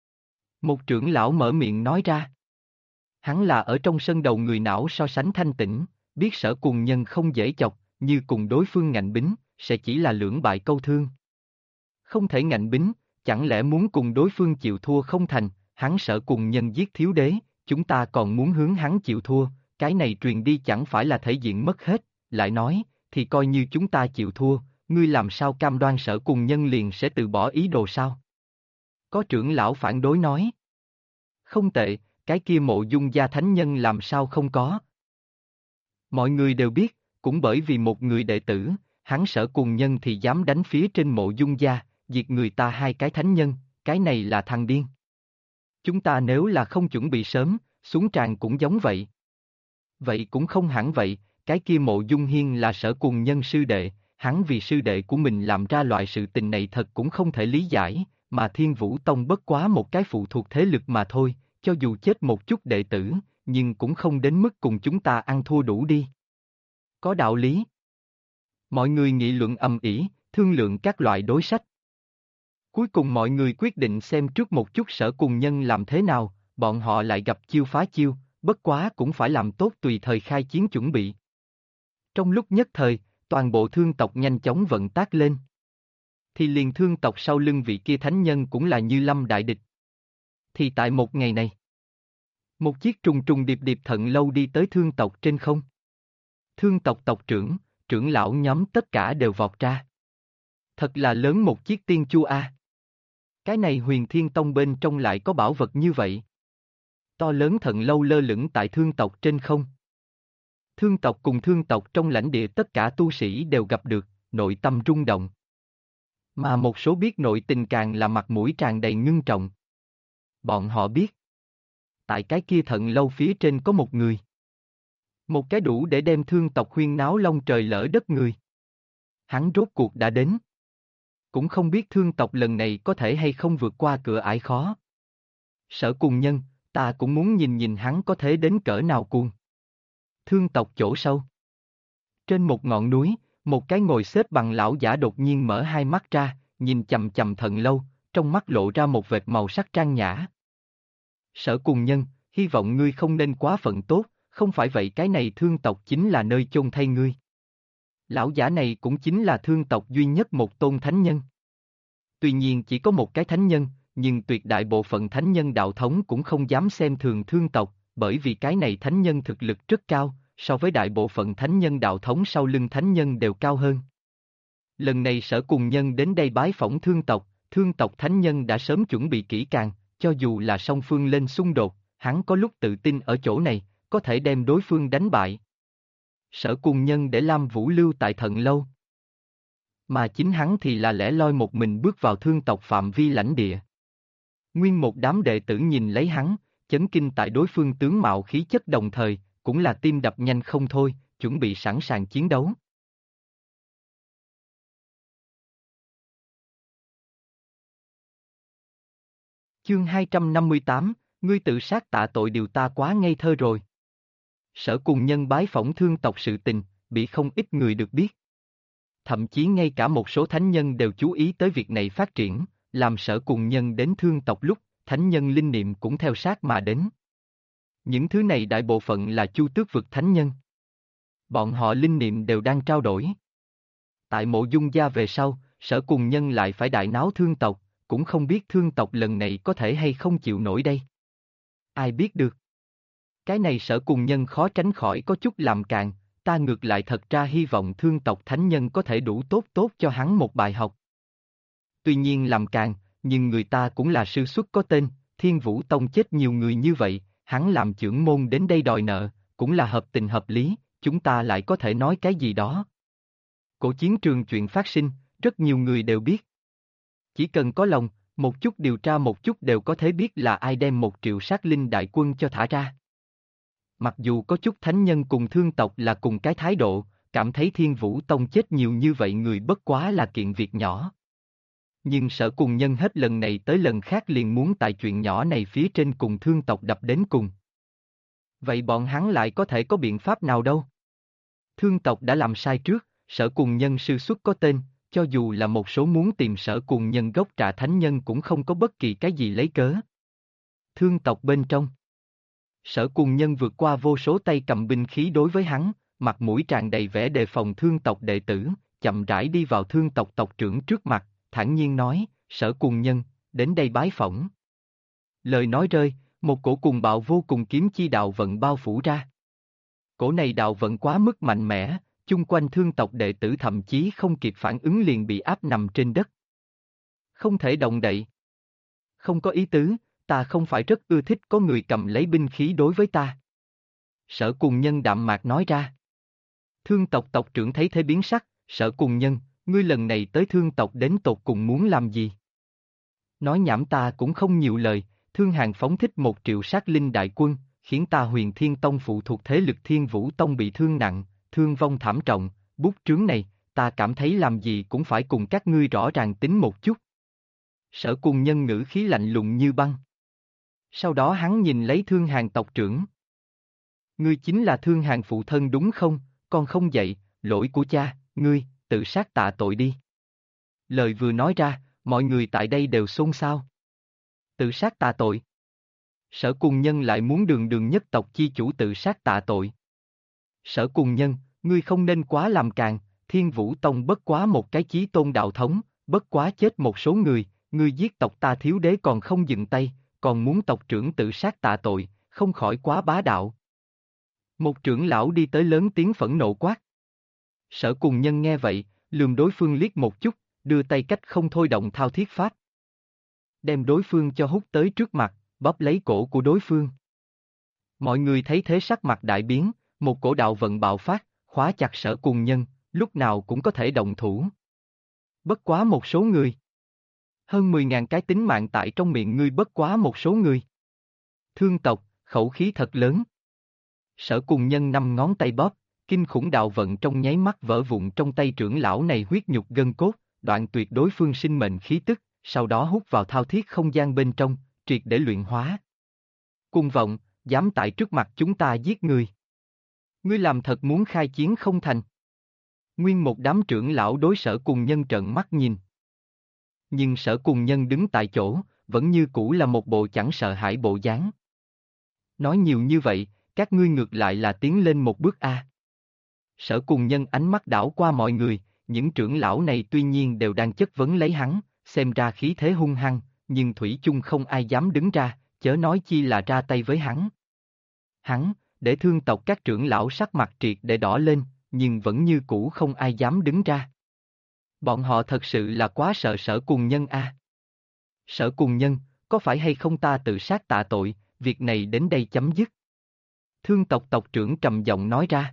Một trưởng lão mở miệng nói ra. Hắn là ở trong sân đầu người não so sánh thanh tĩnh, biết Sở Cùng Nhân không dễ chọc, như cùng đối phương ngạnh bính, sẽ chỉ là lưỡng bại câu thương. Không thể ngạnh bính, chẳng lẽ muốn cùng đối phương chịu thua không thành, hắn Sở Cùng Nhân giết thiếu đế, chúng ta còn muốn hướng hắn chịu thua, cái này truyền đi chẳng phải là thể diện mất hết, lại nói, thì coi như chúng ta chịu thua, ngươi làm sao cam đoan Sở Cùng Nhân liền sẽ từ bỏ ý đồ sao? Có trưởng lão phản đối nói. Không tệ, cái kia Mộ Dung gia thánh nhân làm sao không có. Mọi người đều biết, cũng bởi vì một người đệ tử, hắn Sở Cùng Nhân thì dám đánh phía trên Mộ Dung gia, diệt người ta 2 cái thánh nhân, cái này là thằng điên. Chúng ta nếu là không chuẩn bị sớm, xuống tràng cũng giống vậy. Vậy cũng không hẳn vậy, cái kia Mộ Dung Hiên là Sở Cùng Nhân sư đệ, hắn vì sư đệ của mình làm ra loại sự tình này thật cũng không thể lý giải, mà Thiên Vũ Tông bất quá một cái phụ thuộc thế lực mà thôi, cho dù chết một chút đệ tử, nhưng cũng không đến mức cùng chúng ta ăn thua đủ đi. Có đạo lý. Mọi người nghị luận ầm ĩ, thương lượng các loại đối sách. Cuối cùng mọi người quyết định xem trước một chút Sở Cùng Nhân làm thế nào, bọn họ lại gặp chiêu phá chiêu, bất quá cũng phải làm tốt tùy thời khai chiến chuẩn bị. Trong lúc nhất thời, toàn bộ thương tộc nhanh chóng vận tác lên. Thì liền thương tộc sau lưng vị kia thánh nhân cũng là như lâm đại địch. Thì tại một ngày này, một chiếc trùng trùng điệp điệp thận lâu đi tới thương tộc trên không. Thương tộc tộc trưởng, trưởng lão nhóm tất cả đều vọt ra. Thật là lớn một chiếc tiên chu a. Cái này Huyền Thiên Tông bên trong lại có bảo vật như vậy. To lớn thận lâu lơ lửng tại thương tộc trên không. Thương tộc cùng thương tộc trong lãnh địa tất cả tu sĩ đều gặp được, nội tâm rung động. Mà một số biết nội tình càng là mặt mũi tràn đầy ngưng trọng. Bọn họ biết. Tại cái kia thận lâu phía trên có một người. Một cái đủ để đem thương tộc huyên náo long trời lỡ đất người. Hắn rốt cuộc đã đến. Cũng không biết thương tộc lần này có thể hay không vượt qua cửa ải khó. Sở Cùng Nhân, ta cũng muốn nhìn nhìn hắn có thể đến cỡ nào cuồng. Thương tộc chỗ sâu. Trên một ngọn núi, một cái ngồi xếp bằng lão giả đột nhiên mở hai mắt ra, nhìn chầm chầm thận lâu, trong mắt lộ ra một vệt màu sắc trang nhã. Sở Cùng Nhân, hy vọng ngươi không nên quá phận tốt, không phải vậy cái này thương tộc chính là nơi chôn thay ngươi. Lão giả này cũng chính là thương tộc duy nhất một tôn thánh nhân. Tuy nhiên chỉ có một cái thánh nhân, nhưng tuyệt đại bộ phận thánh nhân đạo thống cũng không dám xem thường thương tộc, bởi vì cái này thánh nhân thực lực rất cao, so với đại bộ phận thánh nhân đạo thống sau lưng thánh nhân đều cao hơn. Lần này Sở Cùng Nhân đến đây bái phỏng thương tộc thánh nhân đã sớm chuẩn bị kỹ càng, cho dù là song phương lên xung đột, hắn có lúc tự tin ở chỗ này, có thể đem đối phương đánh bại. Sở Cùng Nhân để Lam Vũ lưu tại thận lâu. Mà chính hắn thì là lẻ loi một mình bước vào thương tộc phạm vi lãnh địa. Nguyên một đám đệ tử nhìn lấy hắn, chấn kinh tại đối phương tướng mạo khí chất đồng thời, cũng là tim đập nhanh không thôi, chuẩn bị sẵn sàng chiến đấu. Chương 258, ngươi tự sát tạ tội điều ta quá ngây thơ rồi. Sở Cùng Nhân bái phỏng thương tộc sự tình, bị không ít người được biết. Thậm chí ngay cả một số thánh nhân đều chú ý tới việc này phát triển, làm Sở Cùng Nhân đến thương tộc lúc, thánh nhân linh niệm cũng theo sát mà đến. Những thứ này đại bộ phận là Chu Tước vực thánh nhân. Bọn họ linh niệm đều đang trao đổi. Tại Mộ Dung gia về sau, Sở Cùng Nhân lại phải đại náo thương tộc, cũng không biết thương tộc lần này có thể hay không chịu nổi đây. Ai biết được. Cái này Sở Cùng Nhân khó tránh khỏi có chút làm càn, ta ngược lại thật ra hy vọng thương tộc thánh nhân có thể đủ tốt cho hắn một bài học. Tuy nhiên làm càn, nhưng người ta cũng là sư xuất có tên, Thiên Vũ Tông chết nhiều người như vậy, hắn làm chưởng môn đến đây đòi nợ, cũng là hợp tình hợp lý, chúng ta lại có thể nói cái gì đó. Cổ chiến trường chuyện phát sinh, rất nhiều người đều biết. Chỉ cần có lòng, một chút điều tra một chút đều có thể biết là ai đem 1 triệu sát linh đại quân cho thả ra. Mặc dù có chút thánh nhân cùng thương tộc là cùng cái thái độ, cảm thấy Thiên Vũ Tông chết nhiều như vậy người bất quá là kiện việc nhỏ. Nhưng Sở Cùng Nhân hết lần này tới lần khác liền muốn tại chuyện nhỏ này phía trên cùng thương tộc đập đến cùng. Vậy bọn hắn lại có thể có biện pháp nào đâu? Thương tộc đã làm sai trước, Sở Cùng Nhân sư xuất có tên, cho dù là một số muốn tìm Sở Cùng Nhân gốc trà thánh nhân cũng không có bất kỳ cái gì lấy cớ. Thương tộc bên trong. Sở Cùng Nhân vượt qua vô số tay cầm binh khí đối với hắn, mặt mũi tràn đầy vẻ đề phòng thương tộc đệ tử, chậm rãi đi vào thương tộc tộc trưởng trước mặt, thản nhiên nói, Sở Cùng Nhân, đến đây bái phỏng. Lời nói rơi, một cổ cùng bạo vô cùng kiếm chi đạo vận bao phủ ra. Cổ này đạo vận quá mức mạnh mẽ, chung quanh thương tộc đệ tử thậm chí không kịp phản ứng liền bị áp nằm trên đất. Không thể động đậy. Không có ý tứ, ta không phải rất ưa thích có người cầm lấy binh khí đối với ta. Sở Cùng Nhân đạm mạc nói ra. Thương tộc tộc trưởng thấy thế biến sắc, Sở Cùng Nhân, ngươi lần này tới thương tộc đến tột cùng muốn làm gì? Nói nhảm ta cũng không nhiều lời, Thương Hàn phóng thích 1 triệu sát linh đại quân, khiến ta Huyền Thiên Tông phụ thuộc thế lực Thiên Vũ Tông bị thương nặng, thương vong thảm trọng, bút trướng này, ta cảm thấy làm gì cũng phải cùng các ngươi rõ ràng tính một chút. Sở Cùng Nhân ngữ khí lạnh lùng như băng. Sau đó hắn nhìn lấy Thương Hàn tộc trưởng. Ngươi chính là Thương Hàn phụ thân đúng không, con không dạy, lỗi của cha, ngươi, tự sát tạ tội đi. Lời vừa nói ra, mọi người tại đây đều xôn xao. Tự sát tạ tội. Sở Cùng Nhân lại muốn đường đường nhất tộc chi chủ tự sát tạ tội. Sở Cùng Nhân, ngươi không nên quá làm càn, Thiên Vũ Tông bất quá một cái chí tôn đạo thống, bất quá chết một số người, ngươi giết tộc ta thiếu đế còn không dừng tay, còn muốn tộc trưởng tự sát tạ tội, không khỏi quá bá đạo. Một trưởng lão đi tới lớn tiếng phẫn nộ quát. Sở Cùng Nhân nghe vậy, lườm đối phương liếc một chút, đưa tay cách không thôi động thao thiết pháp. Đem đối phương cho hút tới trước mặt, bóp lấy cổ của đối phương. Mọi người thấy thế sắc mặt đại biến, một cổ đạo vận bạo phát, khóa chặt Sở Cùng Nhân, lúc nào cũng có thể động thủ. Bất quá một số người. Hơn 10.000 cái tính mạng tại trong miệng ngươi bất quá một số người. Thương tộc, khẩu khí thật lớn. Sở Cùng Nhân 5 ngón tay bóp, kinh khủng đạo vận trong nháy mắt vỡ vụn trong tay trưởng lão này huyết nhục gân cốt, đoạn tuyệt đối phương sinh mệnh khí tức, sau đó hút vào thao thiết không gian bên trong, triệt để luyện hóa. Cung vọng, dám tại trước mặt chúng ta giết người. Ngươi làm thật muốn khai chiến không thành. Nguyên một đám trưởng lão đối Sở Cùng Nhân trợn mắt nhìn. Nhưng Sở Cùng Nhân đứng tại chỗ, vẫn như cũ là một bộ chẳng sợ hãi bộ dáng. Nói nhiều như vậy, các ngươi ngược lại là tiến lên một bước a. Sở Cùng Nhân ánh mắt đảo qua mọi người, những trưởng lão này tuy nhiên đều đang chất vấn lấy hắn, xem ra khí thế hung hăng, nhưng thủy chung không ai dám đứng ra, chớ nói chi là ra tay với hắn. Hắn, để thương tộc các trưởng lão sắc mặt triệt để đỏ lên, nhưng vẫn như cũ không ai dám đứng ra. Bọn họ thật sự là quá sợ Sở Cùng Nhân a. Sở Cùng Nhân, có phải hay không ta tự sát tạ tội, việc này đến đây chấm dứt. Thương tộc tộc trưởng trầm giọng nói ra.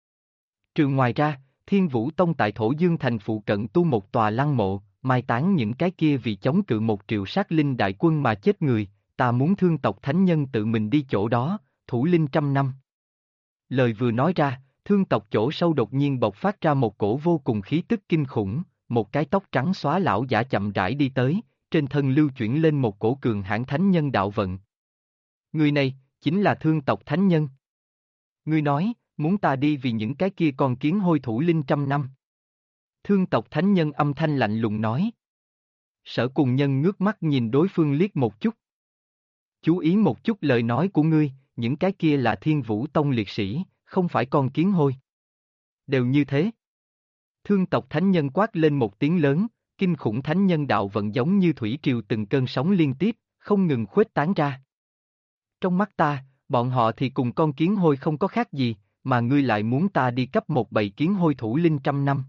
Trừ ngoài ra, Thiên Vũ Tông tại Thổ Dương Thành phụ cận tu một tòa lăng mộ, mai táng những cái kia vì chống cự 1 triệu sát linh đại quân mà chết người, ta muốn thương tộc thánh nhân tự mình đi chỗ đó, thủ linh 100 năm. Lời vừa nói ra, thương tộc chỗ sâu đột nhiên bộc phát ra một cổ vô cùng khí tức kinh khủng, một cái tóc trắng xóa lão giả chậm rãi đi tới, trên thân lưu chuyển lên một cổ cường hãn thánh nhân đạo vận. Người này, chính là thương tộc thánh nhân. Ngươi nói, muốn ta đi vì những cái kia con kiến hôi thủ linh 100 năm. Thương tộc thánh nhân âm thanh lạnh lùng nói. Sở Cùng Nhân ngước mắt nhìn đối phương liếc một chút. Chú ý một chút lời nói của ngươi, những cái kia là Thiên Vũ Tông liệt sĩ, không phải con kiến hôi. Đều như thế. Thương tộc thánh nhân quát lên một tiếng lớn, kinh khủng thánh nhân đạo vận giống như thủy triều từng cơn sóng liên tiếp, không ngừng khuếch tán ra. Trong mắt ta, bọn họ thì cùng con kiến hôi không có khác gì, mà ngươi lại muốn ta đi cấp một bầy kiến hôi thủ linh 100 năm.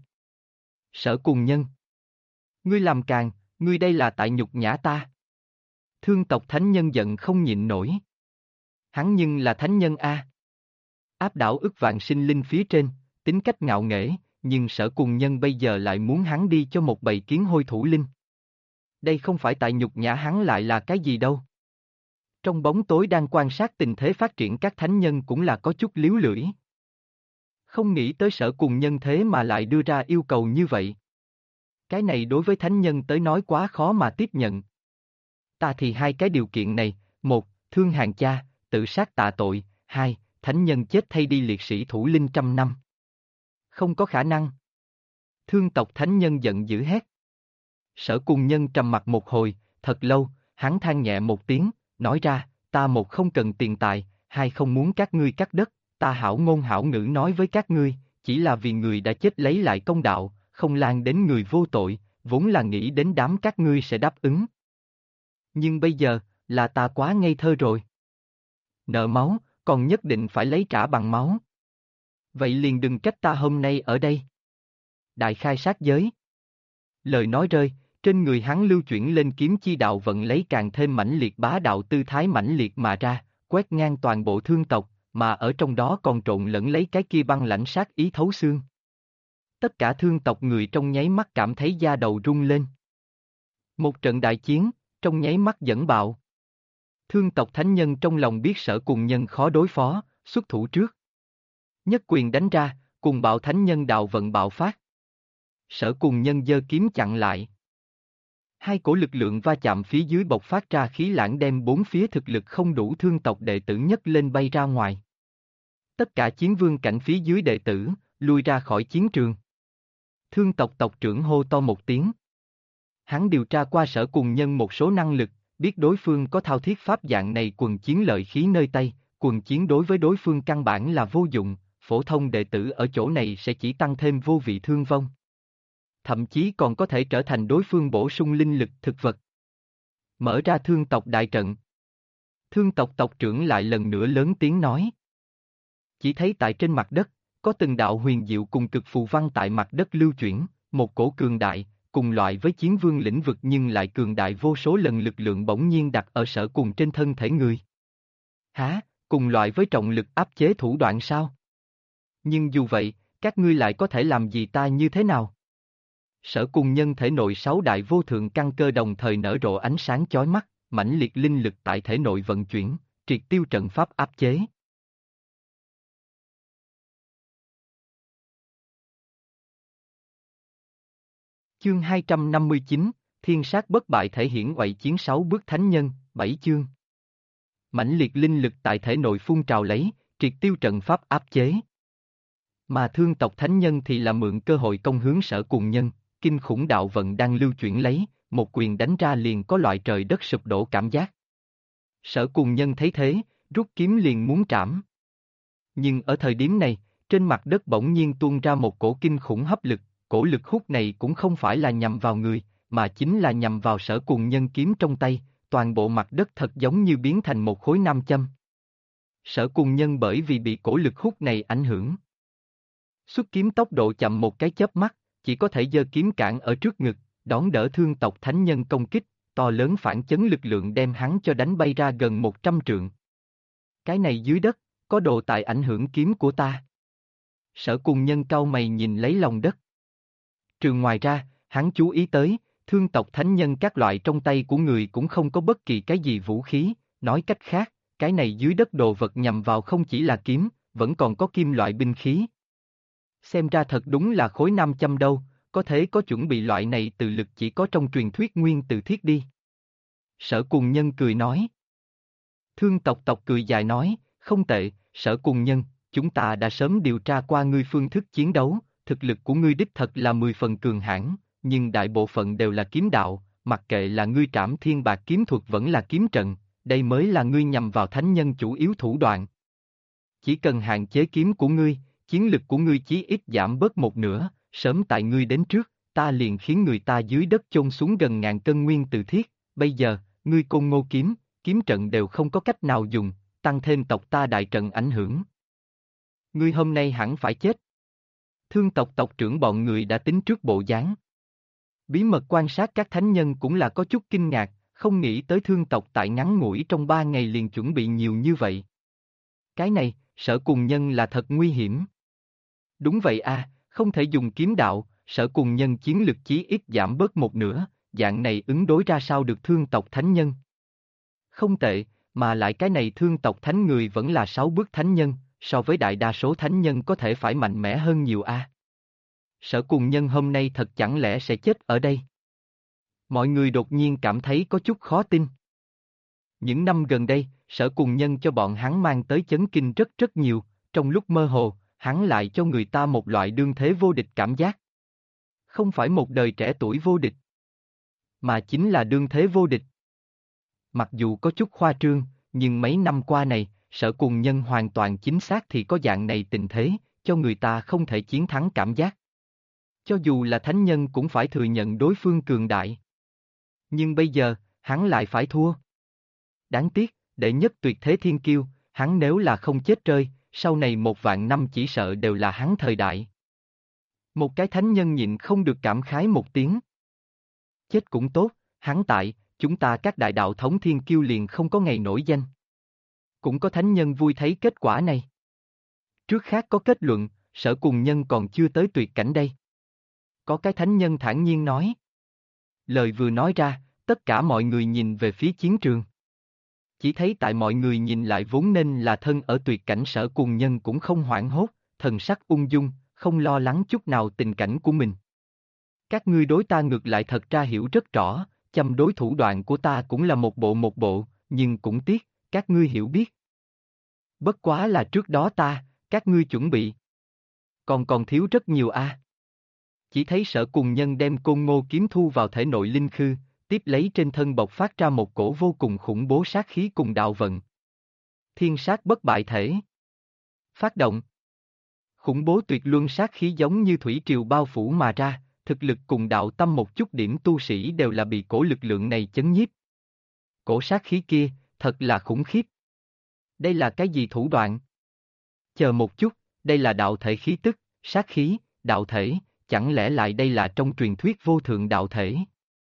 Sở Cùng Nhân. Ngươi làm càn, ngươi đây là tại nhục nhã ta. Thương tộc thánh nhân giận không nhịn nổi. Hắn nhưng là thánh nhân a. Áp đảo ức vạn sinh linh phía trên, tính cách ngạo nghễ, nhưng Sở Cùng Nhân bây giờ lại muốn hắn đi cho một bầy kiến hôi thủ linh. Đây không phải tại nhục nhã hắn lại là cái gì đâu. Trong bóng tối đang quan sát tình thế phát triển các thánh nhân cũng là có chút líu lưỡi. Không nghĩ tới Sở Cùng Nhân thế mà lại đưa ra yêu cầu như vậy. Cái này đối với thánh nhân tới nói quá khó mà tiếp nhận. Ta thì hai cái điều kiện này, một, thương hàng cha, tự sát tạ tội, hai, thánh nhân chết thay đi liệt sĩ thủ linh 100 năm. Không có khả năng. Thương tộc thánh nhân giận dữ hét. Sở Cùng Nhân trầm mặt một hồi, thật lâu, hắn than nhẹ một tiếng, nói ra, ta một không cần tiền tài, hai không muốn các ngươi cắt đất, ta hảo ngôn hảo ngữ nói với các ngươi, chỉ là vì người đã chết lấy lại công đạo, không lan đến người vô tội, vốn là nghĩ đến đám các ngươi sẽ đáp ứng. Nhưng bây giờ, là ta quá ngây thơ rồi. Nợ máu, còn nhất định phải lấy trả bằng máu. Vậy liền đừng trách ta hôm nay ở đây. Đại khai sát giới. Lời nói rơi, trên người hắn lưu chuyển lên kiếm chi đạo vận lấy càng thêm mãnh liệt bá đạo tư thái mãnh liệt mà ra, quét ngang toàn bộ thương tộc, mà ở trong đó còn trộn lẫn lấy cái kia băng lãnh sát ý thấu xương. Tất cả thương tộc người trong nháy mắt cảm thấy da đầu rung lên. Một trận đại chiến, trong nháy mắt dẫn bạo. Thương tộc thánh nhân trong lòng biết Sở Cùng Nhân khó đối phó, xuất thủ trước. Nhất quyền đánh ra, cùng bạo thánh nhân đạo vận bạo phát. Sở Cùng Nhân giơ kiếm chặn lại. Hai cổ lực lượng va chạm phía dưới bộc phát ra khí lãng đem bốn phía thực lực không đủ thương tộc đệ tử nhất lên bay ra ngoài. Tất cả chiến vương cảnh phía dưới đệ tử, lui ra khỏi chiến trường. Thương tộc tộc trưởng hô to một tiếng. Hắn điều tra qua Sở Cùng Nhân một số năng lực, biết đối phương có thao thiết pháp dạng này quần chiến lợi khí nơi tay, quần chiến đối với đối phương căn bản là vô dụng, phổ thông đệ tử ở chỗ này sẽ chỉ tăng thêm vô vị thương vong. Thậm chí còn có thể trở thành đối phương bổ sung linh lực thực vật. Mở ra thương tộc đại trận. Thương tộc tộc trưởng lại lần nữa lớn tiếng nói. Chỉ thấy tại trên mặt đất, có từng đạo huyền diệu cùng cực phù văn tại mặt đất lưu chuyển, một cổ cường đại, cùng loại với chiến vương lĩnh vực nhưng lại cường đại vô số lần lực lượng bỗng nhiên đặt ở Sở Cùng trên thân thể người. Hả, cùng loại với trọng lực áp chế thủ đoạn sao? Nhưng dù vậy, các ngươi lại có thể làm gì ta như thế nào? Sở Cùng Nhân thể nội 6 đại vô thượng căn cơ đồng thời nở rộ ánh sáng chói mắt, mãnh liệt linh lực tại thể nội vận chuyển, triệt tiêu trận pháp áp chế. Chương 259, Thiên sát bất bại thể hiện oại chiến 6 bước thánh nhân, 7 chương. Mãnh liệt linh lực tại thể nội phun trào lấy, triệt tiêu trận pháp áp chế. Mà thương tộc thánh nhân thì là mượn cơ hội công hướng Sở Cùng Nhân, kinh khủng đạo vận đang lưu chuyển lấy, một quyền đánh ra liền có loại trời đất sụp đổ cảm giác. Sở Cùng Nhân thấy thế, rút kiếm liền muốn trảm. Nhưng ở thời điểm này, trên mặt đất bỗng nhiên tuôn ra một cổ kinh khủng hấp lực, cổ lực hút này cũng không phải là nhằm vào người, mà chính là nhằm vào Sở Cùng Nhân kiếm trong tay, toàn bộ mặt đất thật giống như biến thành một khối nam châm. Sở Cùng Nhân bởi vì bị cổ lực hút này ảnh hưởng. Xuất kiếm tốc độ chậm một cái chớp mắt, chỉ có thể giơ kiếm cản ở trước ngực, đón đỡ thương tộc thánh nhân công kích, to lớn phản chấn lực lượng đem hắn cho đánh bay ra gần 100 trượng. Cái này dưới đất, có đồ tại ảnh hưởng kiếm của ta. Sở Cùng Nhân cau mày nhìn lấy lòng đất. Trường ngoài ra, hắn chú ý tới, thương tộc thánh nhân các loại trong tay của người cũng không có bất kỳ cái gì vũ khí, nói cách khác, cái này dưới đất đồ vật nhằm vào không chỉ là kiếm, vẫn còn có kim loại binh khí. Xem ra thật đúng là khối nam châm đâu, có thể có chuẩn bị loại này từ lực chỉ có trong truyền thuyết nguyên từ thiết đi. Sở Cùng Nhân cười nói. Thương tộc tộc cười dài nói, không tệ, Sở Cùng Nhân, chúng ta đã sớm điều tra qua ngươi phương thức chiến đấu, thực lực của ngươi đích thật là 10 phần cường hãn, nhưng đại bộ phận đều là kiếm đạo, mặc kệ là ngươi trảm thiên bạc kiếm thuật vẫn là kiếm trận, đây mới là ngươi nhằm vào thánh nhân chủ yếu thủ đoạn. Chỉ cần hạn chế kiếm của ngươi, chiến lực của ngươi chí ít giảm bớt một nửa, sớm tại ngươi đến trước, ta liền khiến người ta dưới đất chôn xuống gần ngàn cân nguyên từ thiết, bây giờ, ngươi Côn Ngô kiếm, kiếm trận đều không có cách nào dùng, tăng thêm tộc ta đại trận ảnh hưởng. Ngươi hôm nay hẳn phải chết. Thương tộc tộc trưởng bọn người đã tính trước bộ dáng. Bí mật quan sát các thánh nhân cũng là có chút kinh ngạc, không nghĩ tới thương tộc tại ngắn ngủi trong 3 ngày liền chuẩn bị nhiều như vậy. Cái này, Sở Cùng Nhân là thật nguy hiểm. Đúng vậy a, không thể dùng kiếm đạo, Sở Cùng Nhân chiến lực chí ít giảm bớt một nửa, dạng này ứng đối ra sao được thương tộc thánh nhân. Không tệ, mà lại cái này thương tộc thánh người vẫn là 6 bước thánh nhân, so với đại đa số thánh nhân có thể phải mạnh mẽ hơn nhiều a. Sở Cùng Nhân hôm nay thật chẳng lẽ sẽ chết ở đây? Mọi người đột nhiên cảm thấy có chút khó tin. Những năm gần đây, Sở Cùng Nhân cho bọn hắn mang tới chấn kinh rất rất nhiều, trong lúc mơ hồ, hắn lại cho người ta một loại đương thế vô địch cảm giác. Không phải một đời trẻ tuổi vô địch, mà chính là đương thế vô địch. Mặc dù có chút khoa trương, nhưng mấy năm qua này, Sở Cùng Nhân hoàn toàn chính xác thì có dạng này tình thế, cho người ta không thể chiến thắng cảm giác. Cho dù là thánh nhân cũng phải thừa nhận đối phương cường đại. Nhưng bây giờ, hắn lại phải thua. Đáng tiếc, đệ nhất tuyệt thế thiên kiêu, hắn nếu là không chết rơi, sau này 1.000 năm chỉ sợ đều là hắn thời đại. Một cái thánh nhân nhịn không được cảm khái một tiếng. Chết cũng tốt, hắn tại, chúng ta các đại đạo thống thiên kiêu liền không có ngày nổi danh. Cũng có thánh nhân vui thấy kết quả này. Trước khác có kết luận, Sở Cùng Nhân còn chưa tới tuyệt cảnh đây. Có cái thánh nhân thản nhiên nói. Lời vừa nói ra, tất cả mọi người nhìn về phía chiến trường. Chỉ thấy tại mọi người nhìn lại vốn nên là thân ở tuyệt cảnh Sở Cùng Nhân cũng không hoảng hốt, thần sắc ung dung, không lo lắng chút nào tình cảnh của mình. Các ngươi đối ta ngược lại thật ra hiểu rất rõ, Châm đối thủ đoạn của ta cũng là một bộ, nhưng cũng tiếc, các ngươi hiểu biết. Bất quá là trước đó các ngươi chuẩn bị. Còn thiếu rất nhiều a. Chỉ thấy Sở Cùng Nhân đem Côn Ngô kiếm thu vào thể nội linh khư, tiếp lấy trên thân bộc phát ra một cổ vô cùng khủng bố sát khí cùng đạo vận. Thiên sát bất bại thể. Phát động. Khủng bố tuyệt luân sát khí giống như thủy triều bao phủ mà ra, thực lực cùng đạo tâm một chút điểm tu sĩ đều là bị cổ lực lượng này chấn nhiếp. Cổ sát khí kia, thật là khủng khiếp. Đây là cái gì thủ đoạn? Chờ một chút, đây là đạo thể khí tức, sát khí, đạo thể, chẳng lẽ lại đây là trong truyền thuyết vô thượng đạo thể?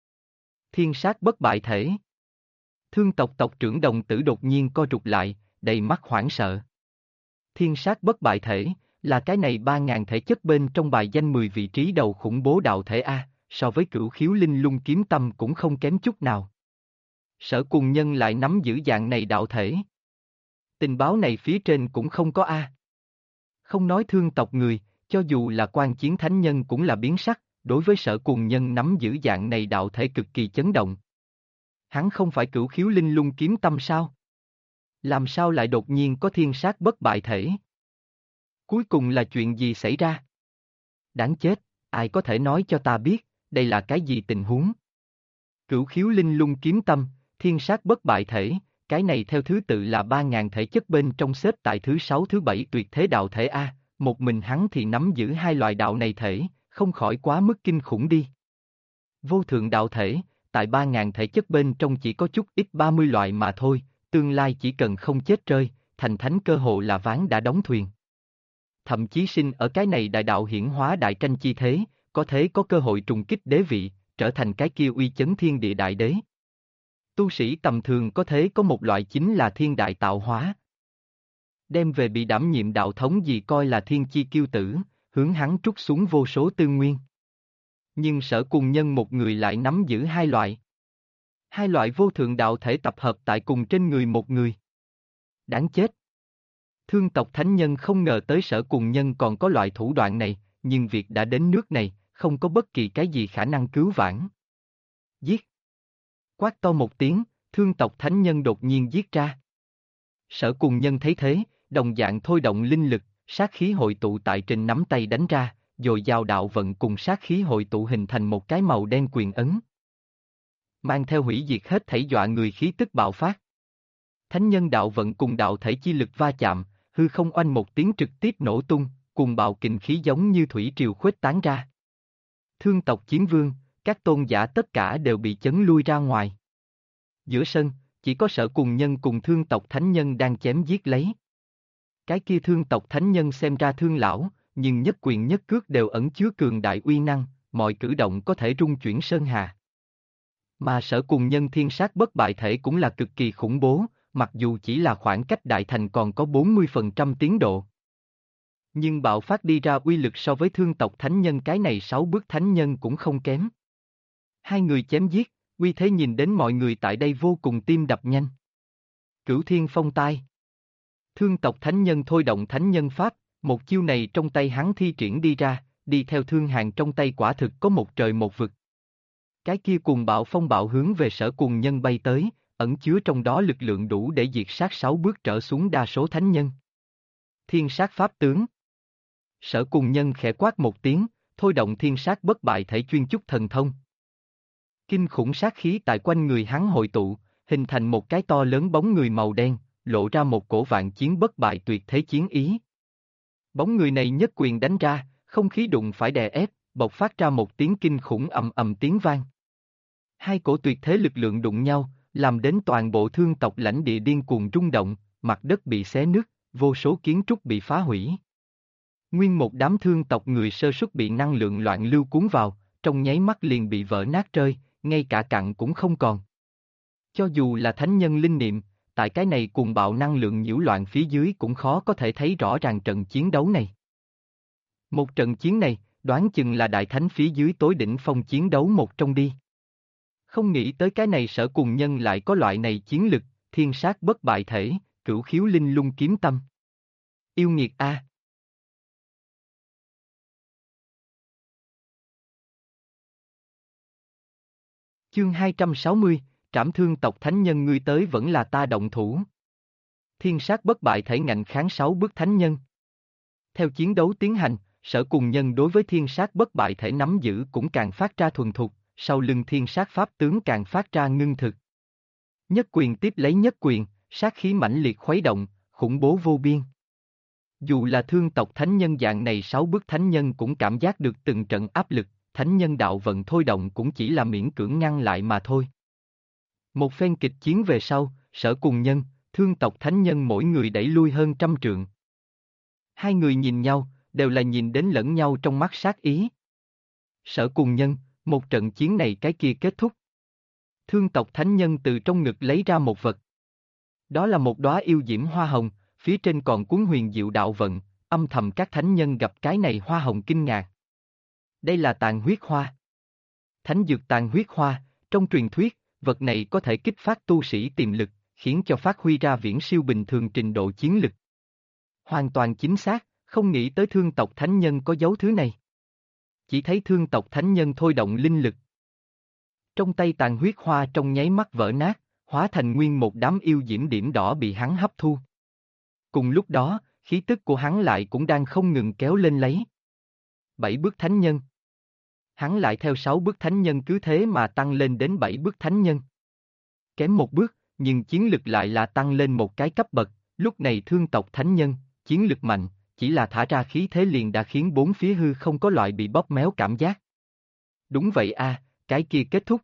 Thiên sát bất bại thể. Thương tộc tộc trưởng Đồng Tử đột nhiên co rụt lại, đầy mắt hoảng sợ. Thiên sát bất bại thể, là cái này 3.000 thể chất bên trong bài danh 10 vị trí đầu khủng bố đạo thể A, so với Cửu Khiếu Linh Lung kiếm tâm cũng không kém chút nào. Sở Cùng Nhân lại nắm giữ dạng này đạo thể. Tình báo này phía trên cũng không có A. Không nói thương tộc người, cho dù là quan chiến thánh nhân cũng là biến sắc, đối với Sở Cùng Nhân nắm giữ dạng này đạo thể cực kỳ chấn động. Hắn không phải Cửu Khiếu Linh Lung kiếm tâm sao? Làm sao lại đột nhiên có thiên sát bất bại thể? Cuối cùng là chuyện gì xảy ra? Đáng chết, ai có thể nói cho ta biết, đây là cái gì tình huống? Cửu Khiếu Linh Lung kiếm tâm, thiên sát bất bại thể, cái này theo thứ tự là 3.000 thể chất bên trong xếp tại thứ 6 thứ 7 tuyệt thế đạo thể A, một mình hắn thì nắm giữ hai loại đạo này thể, không khỏi quá mức kinh khủng đi. Vô thượng đạo thể, tại 3.000 thể chất bên trong chỉ có chút ít 30 loại mà thôi, tương lai chỉ cần không chết rơi, thành thánh cơ hội là ván đã đóng thuyền. Thậm chí sinh ở cái này đại đạo hiển hóa đại tranh chi thế, có cơ hội trùng kích đế vị, trở thành cái kia uy chấn thiên địa đại đế. Tu sĩ tầm thường có một loại chính là thiên đại tạo hóa. Đem về bị đảm nhiệm đạo thống gì coi là thiên chi kiêu tử, hướng hắn trút xuống vô số tư nguyên. Nhưng Sở Cùng Nhân một người lại nắm giữ hai loại. Hai loại vô thượng đạo thể tập hợp tại cùng trên người một người. Đáng chết. Thương tộc thánh nhân không ngờ tới Sở Cùng Nhân còn có loại thủ đoạn này, nhưng việc đã đến nước này, không có bất kỳ cái gì khả năng cứu vãn. Giết. Quát to một tiếng, thương tộc thánh nhân đột nhiên giết ra. Sở Cùng Nhân thấy thế, đồng dạng thôi động linh lực, sát khí hội tụ tại trên nắm tay đánh ra, dồi dào đạo vận cùng sát khí hội tụ hình thành một cái màu đen quyền ấn. Mang theo hủy diệt hết thảy dọa người khí tức bạo phát. Thánh nhân đạo vận cùng đạo thể chi lực va chạm, hư không oanh một tiếng trực tiếp nổ tung, cùng bạo kình khí giống như thủy triều khuếch tán ra. Thương tộc chiến vương, các tôn giả tất cả đều bị chấn lui ra ngoài. Giữa sân, chỉ có Sở Cùng Nhân cùng thương tộc thánh nhân đang chém giết lấy. Cái kia thương tộc thánh nhân xem ra thương lão, nhưng nhất quyền nhất cước đều ẩn chứa cường đại uy năng, mọi cử động có thể rung chuyển sơn hà. Mà Sở Cùng Nhân thiên sát bất bại thể cũng là cực kỳ khủng bố, mặc dù chỉ là khoảng cách đại thành còn có 40% tiến độ. Nhưng bạo phát đi ra uy lực so với thương tộc thánh nhân cái này 6 bước thánh nhân cũng không kém. Hai người chém giết, uy thế nhìn đến mọi người tại đây vô cùng tim đập nhanh. Cửu Thiên Phong Tai. Thương tộc thánh nhân thôi động thánh nhân pháp, một chiêu này trong tay hắn thi triển đi ra, đi theo thương hàng trong tay quả thực có một trời một vực. Cái kia cùng bạo phong bạo hướng về Sở Cùng Nhân bay tới, ẩn chứa trong đó lực lượng đủ để diệt sát 6 bước trở xuống đa số thánh nhân. Thiên sát pháp tướng. Sở Cùng Nhân khẽ quát một tiếng, thôi động thiên sát bất bại thể chuyên chúc thần thông. Kinh khủng sát khí tại quanh người hắn hội tụ, hình thành một cái to lớn bóng người màu đen, lộ ra một cổ vạn chiến bất bại tuyệt thế chiến ý. Bóng người này nhất quyền đánh ra, không khí đụng phải đè ép, bộc phát ra một tiếng kinh khủng ầm ầm tiếng vang. Hai cổ tuyệt thế lực lượng đụng nhau, làm đến toàn bộ thương tộc lãnh địa điên cuồng rung động, mặt đất bị xé nứt, vô số kiến trúc bị phá hủy. Nguyên một đám thương tộc người sơ xuất bị năng lượng loạn lưu cuốn vào, trong nháy mắt liền bị vỡ nát rơi, ngay cả cặn cũng không còn. Cho dù là thánh nhân linh niệm, tại cái này cuồng bạo năng lượng nhiễu loạn phía dưới cũng khó có thể thấy rõ ràng trận chiến đấu này. Một trận chiến này, đoán chừng là đại thánh phía dưới tối đỉnh phong chiến đấu một trong đi. Không nghĩ tới cái này Sở Cùng Nhân lại có loại này chiến lực, thiên sát bất bại thể, Cửu Khiếu Linh Lung kiếm tâm. Yêu nghiệt A. Chương 260, trảm thương tộc thánh nhân ngươi tới vẫn là ta động thủ. Thiên sát bất bại thể ngạnh kháng 6 bước thánh nhân. Theo chiến đấu tiến hành, Sở Cùng Nhân đối với thiên sát bất bại thể nắm giữ cũng càng phát ra thuần thục, sau lưng thiên sát pháp tướng càng phát ra ngưng thực. Nhất quyền tiếp lấy nhất quyền, sát khí mãnh liệt khuấy động, khủng bố vô biên. Dù là thương tộc thánh nhân dạng này 6 bước thánh nhân cũng cảm giác được từng trận áp lực, thánh nhân đạo vận thôi động cũng chỉ là miễn cưỡng ngăn lại mà thôi. Một phen kịch chiến về sau, Sở Cùng Nhân, thương tộc thánh nhân mỗi người đẩy lui hơn 100 trượng. Hai người nhìn nhau, đều là nhìn đến lẫn nhau trong mắt sát ý. Sở Cùng Nhân, một trận chiến này cái kia kết thúc. Thương tộc thánh nhân từ trong ngực lấy ra một vật. Đó là một đóa yêu diễm hoa hồng, phía trên còn cuốn huyền diệu đạo vận, âm thầm các thánh nhân gặp cái này hoa hồng kinh ngạc. Đây là tàn huyết hoa. Thánh dược tàn huyết hoa, trong truyền thuyết, vật này có thể kích phát tu sĩ tiềm lực, khiến cho phát huy ra viễn siêu bình thường trình độ chiến lực. Hoàn toàn chính xác, không nghĩ tới thương tộc thánh nhân có dấu thứ này. Chỉ thấy thương tộc thánh nhân thôi động linh lực. Trong tay tàn huyết hoa trong nháy mắt vỡ nát, hóa thành nguyên một đám yêu diễm điểm đỏ bị hắn hấp thu. Cùng lúc đó, khí tức của hắn lại cũng đang không ngừng kéo lên lấy. 7 bước thánh nhân. Hắn lại theo 6 bước thánh nhân cứ thế mà tăng lên đến 7 bước thánh nhân. Kém một bước, nhưng chiến lực lại là tăng lên một cái cấp bậc, lúc này thương tộc thánh nhân, chiến lực mạnh, chỉ là thả ra khí thế liền đã khiến bốn phía hư không có loại bị bóp méo cảm giác. Đúng vậy a, cái kia kết thúc.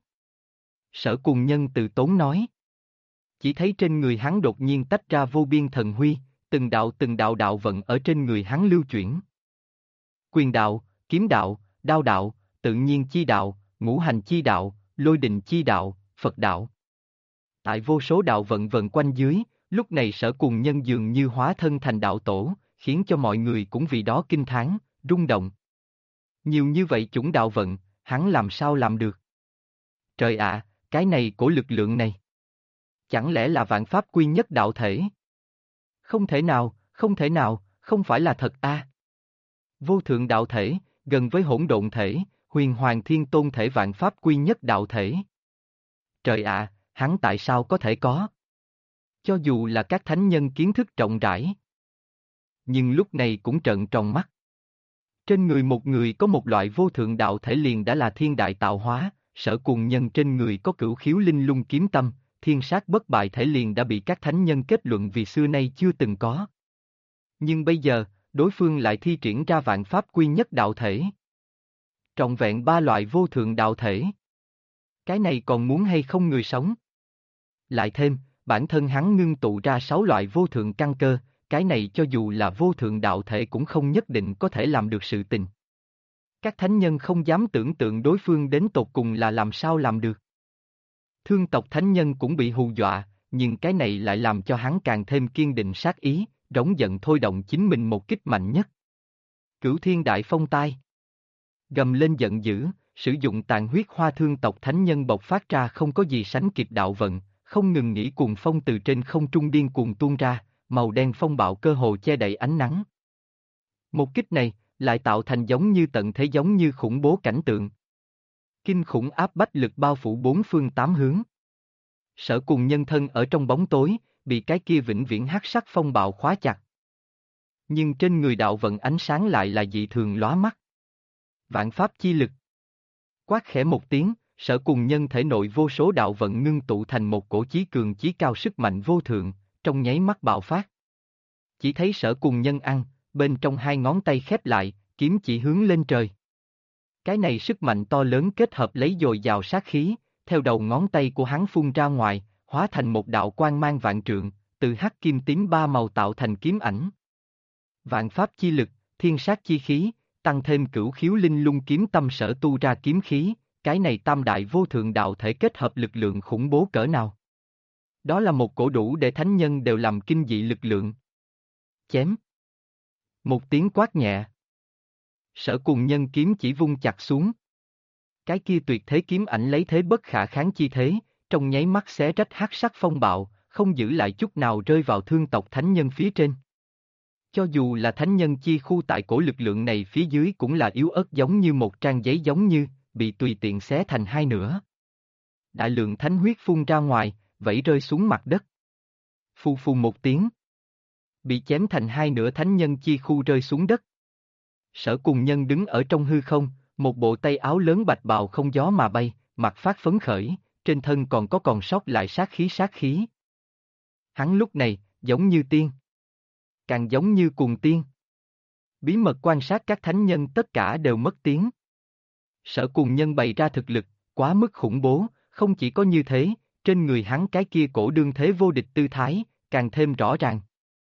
Sở Cùng Nhân từ tốn nói. Chỉ thấy trên người hắn đột nhiên tách ra vô biên thần huy, từng đạo đạo vận ở trên người hắn lưu chuyển. Quyền đạo, kiếm đạo, đao đạo, tự nhiên chi đạo, ngũ hành chi đạo, lôi đình chi đạo, Phật đạo. Tại vô số đạo vận vần quanh dưới, lúc này Sở Cùng Nhân dường như hóa thân thành đạo tổ, khiến cho mọi người cũng vì đó kinh thán, rung động. Nhiều như vậy chủng đạo vận, hắn làm sao làm được? Trời ạ, cái này của lực lượng này. Chẳng lẽ là vạn pháp quy nhất đạo thể? Không thể nào, không phải là thật a. Vô thượng đạo thể, gần với hỗn độn thể, huyền hoàng thiên tôn thể vạn pháp quy nhất đạo thể. Trời ạ, hắn tại sao có thể có? Cho dù là các thánh nhân kiến thức rộng rãi, nhưng lúc này cũng trợn tròn mắt. Trên người một người có một loại vô thượng đạo thể liền đã là thiên đại tạo hóa, Sở Cùng Nhân trên người có cửu khiếu linh lung kiếm tâm, thiên sát bất bại thể liền đã bị các thánh nhân kết luận vì xưa nay chưa từng có. Nhưng bây giờ, đối phương lại thi triển ra vạn pháp quy nhất đạo thể. Trọn vẹn 3 loại vô thượng đạo thể. Cái này còn muốn hay không người sống? Lại thêm, bản thân hắn ngưng tụ ra 6 loại vô thượng căn cơ, cái này cho dù là vô thượng đạo thể cũng không nhất định có thể làm được sự tình. Các thánh nhân không dám tưởng tượng đối phương đến tột cùng là làm sao làm được. Thương tộc thánh nhân cũng bị hù dọa, nhưng cái này lại làm cho hắn càng thêm kiên định sát ý, rống giận thôi động chính mình một kích mạnh nhất. Cửu Thiên Đại Phong Tai. Gầm lên giận dữ, sử dụng tàn huyết hoa thương tộc thánh nhân bộc phát ra không có gì sánh kịp đạo vận, không ngừng nghỉ cuồng phong từ trên không trung điên cuồng tuôn ra, màu đen phong bạo cơ hồ che đậy ánh nắng. Một kích này, lại tạo thành giống như tận thế giống như khủng bố cảnh tượng. Kinh khủng áp bách lực bao phủ bốn phương tám hướng. Sở Cùng Nhân thân ở trong bóng tối, bị cái kia vĩnh viễn hắc sắc phong bạo khóa chặt. Nhưng trên người đạo vận ánh sáng lại là dị thường lóa mắt. Vạn pháp chi lực. Quát khẽ một tiếng, Sở Cùng Nhân thể nội vô số đạo vận ngưng tụ thành một cổ chí cường chí cao sức mạnh vô thượng, trong nháy mắt bạo phát. Chỉ thấy Sở Cùng Nhân ăn, bên trong hai ngón tay khép lại, kiếm chỉ hướng lên trời. Cái này sức mạnh to lớn kết hợp lấy dồi dào sát khí, theo đầu ngón tay của hắn phun ra ngoài, hóa thành một đạo quang mang vạn trượng, từ hắc kim tím ba màu tạo thành kiếm ảnh. Vạn pháp chi lực, thiên sát chi khí, tăng thêm cửu khiếu linh lung kiếm tâm sở tu ra kiếm khí, cái này tam đại vô thượng đạo thể kết hợp lực lượng khủng bố cỡ nào. Đó là một cổ đủ để thánh nhân đều làm kinh dị lực lượng. Chém. Một tiếng quát nhẹ. Sở Cùng Nhân kiếm chỉ vung chặt xuống. Cái kia tuyệt thế kiếm ảnh lấy thế bất khả kháng chi thế, trong nháy mắt xé rách hắc sắc phong bạo, không giữ lại chút nào rơi vào thương tộc thánh nhân phía trên. Cho dù là thánh nhân chi khu tại cổ lực lượng này phía dưới cũng là yếu ớt giống như một trang giấy giống như, bị tùy tiện xé thành hai nửa. đại lượng thánh huyết phun ra ngoài, vẩy rơi xuống mặt đất. Phù phù một tiếng. Bị chém thành hai nửa thánh nhân chi khu rơi xuống đất. Sở Cùng Nhân đứng ở trong hư không, một bộ tay áo lớn bạch bào không gió mà bay, mặt phát phấn khởi, trên thân còn sót lại sát khí sát khí. Hắn lúc này, giống như tiên. Càng giống như cuồng tiên. Bí mật quan sát các thánh nhân tất cả đều mất tiếng. Sở Cùng Nhân bày ra thực lực, quá mức khủng bố, không chỉ có như thế, trên người hắn cái kia cổ đương thế vô địch tư thái, càng thêm rõ ràng.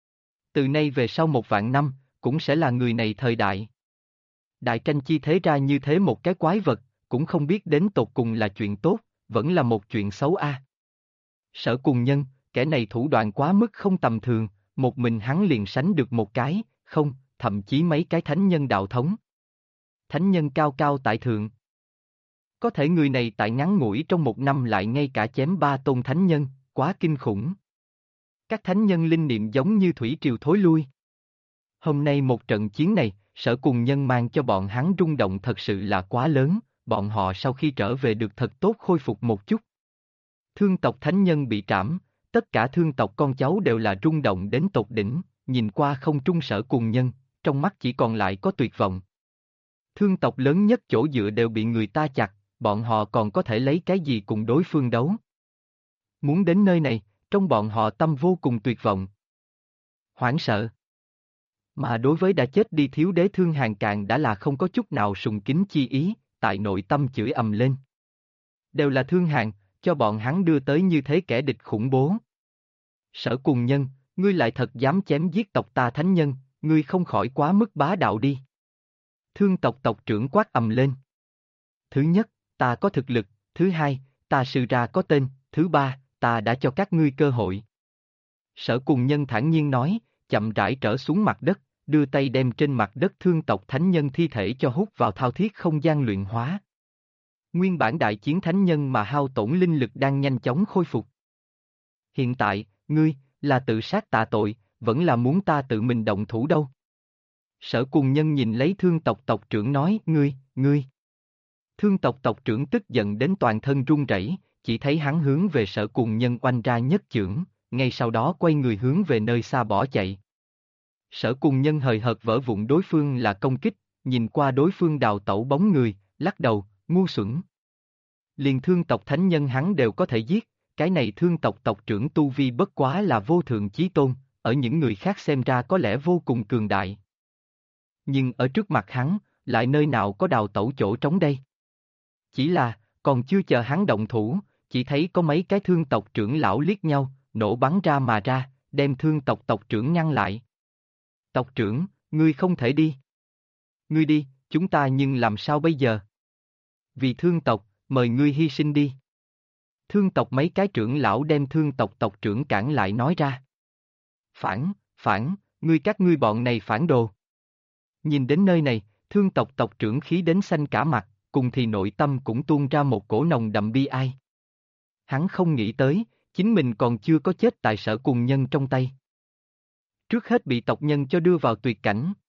Từ nay về sau 1.000 năm, cũng sẽ là người này thời đại. Đại tranh chi thế ra như thế một cái quái vật, cũng không biết đến tột cùng là chuyện tốt, vẫn là một chuyện xấu a. Sở Cùng Nhân, kẻ này thủ đoạn quá mức không tầm thường, một mình hắn liền sánh được một cái, không, thậm chí mấy cái thánh nhân đạo thống. Thánh nhân cao cao tại thượng. Có thể người này tại ngắn ngủi trong 1 năm lại ngay cả chém 3 tôn thánh nhân, quá kinh khủng. Các thánh nhân linh niệm giống như thủy triều thối lui. Hôm nay một trận chiến này, Sở Cùng Nhân mang cho bọn hắn rung động thật sự là quá lớn, bọn họ sau khi trở về được thật tốt khôi phục một chút. Thương tộc thánh nhân bị trảm, tất cả thương tộc con cháu đều là rung động đến tột đỉnh, nhìn qua không trung Sở Cùng Nhân, trong mắt chỉ còn lại có tuyệt vọng. Thương tộc lớn nhất chỗ dựa đều bị người ta chặt, bọn họ còn có thể lấy cái gì cùng đối phương đấu. Muốn đến nơi này, trong bọn họ tâm vô cùng tuyệt vọng. Hoảng sợ. Mà đối với đã chết đi thiếu đế Thương Hàn càng đã là không có chút nào sùng kính chi ý, tại nội tâm chửi ầm lên. Đều là Thương Hàn, cho bọn hắn đưa tới như thế kẻ địch khủng bố. Sở Cùng Nhân, ngươi lại thật dám chém giết tộc ta thánh nhân, ngươi không khỏi quá mức bá đạo đi. Thương tộc tộc trưởng quát ầm lên. Thứ nhất, ta có thực lực, thứ hai, ta sự ra có tên, thứ ba, ta đã cho các ngươi cơ hội. Sở Cùng Nhân thản nhiên nói, chậm rãi trở xuống mặt đất, đưa tay đem trên mặt đất thương tộc thánh nhân thi thể cho hút vào thao thiết không gian luyện hóa. Nguyên bản đại chiến thánh nhân mà hao tổn linh lực đang nhanh chóng khôi phục. Hiện tại, ngươi, là tự sát tạ tội, vẫn là muốn ta tự mình động thủ đâu. Sở Cùng Nhân nhìn lấy thương tộc tộc trưởng nói, ngươi. Thương tộc tộc trưởng tức giận đến toàn thân run rẩy, chỉ thấy hắn hướng về Sở Cùng Nhân oanh ra nhất chưởng, ngay sau đó quay người hướng về nơi xa bỏ chạy. Sở Cùng Nhân hời hợt vỡ vụn đối phương là công kích, nhìn qua đối phương đào tẩu bóng người, lắc đầu, ngu xuẩn. Liền thương tộc thánh nhân hắn đều có thể giết, cái này thương tộc tộc trưởng tu vi bất quá là vô thượng chí tôn, ở những người khác xem ra có lẽ vô cùng cường đại. Nhưng ở trước mặt hắn, lại nơi nào có đào tẩu chỗ trống đây? Chỉ là, còn chưa chờ hắn động thủ, chỉ thấy có mấy cái thương tộc trưởng lão liếc nhau, nổ bắn ra mà ra, đem thương tộc tộc trưởng ngăn lại. Tộc trưởng, ngươi không thể đi. Ngươi đi, chúng ta nhưng làm sao bây giờ? Vì thương tộc, mời ngươi hy sinh đi. Thương tộc mấy cái trưởng lão đem thương tộc tộc trưởng cản lại nói ra. Phản, các ngươi bọn này phản đồ. Nhìn đến nơi này, thương tộc tộc trưởng khí đến xanh cả mặt, cùng thì nội tâm cũng tuôn ra một cổ nồng đậm bi ai. Hắn không nghĩ tới, chính mình còn chưa có chết tại Sở Cùng Nhân trong tay. Trước hết bị tộc nhân cho đưa vào tuyệt cảnh.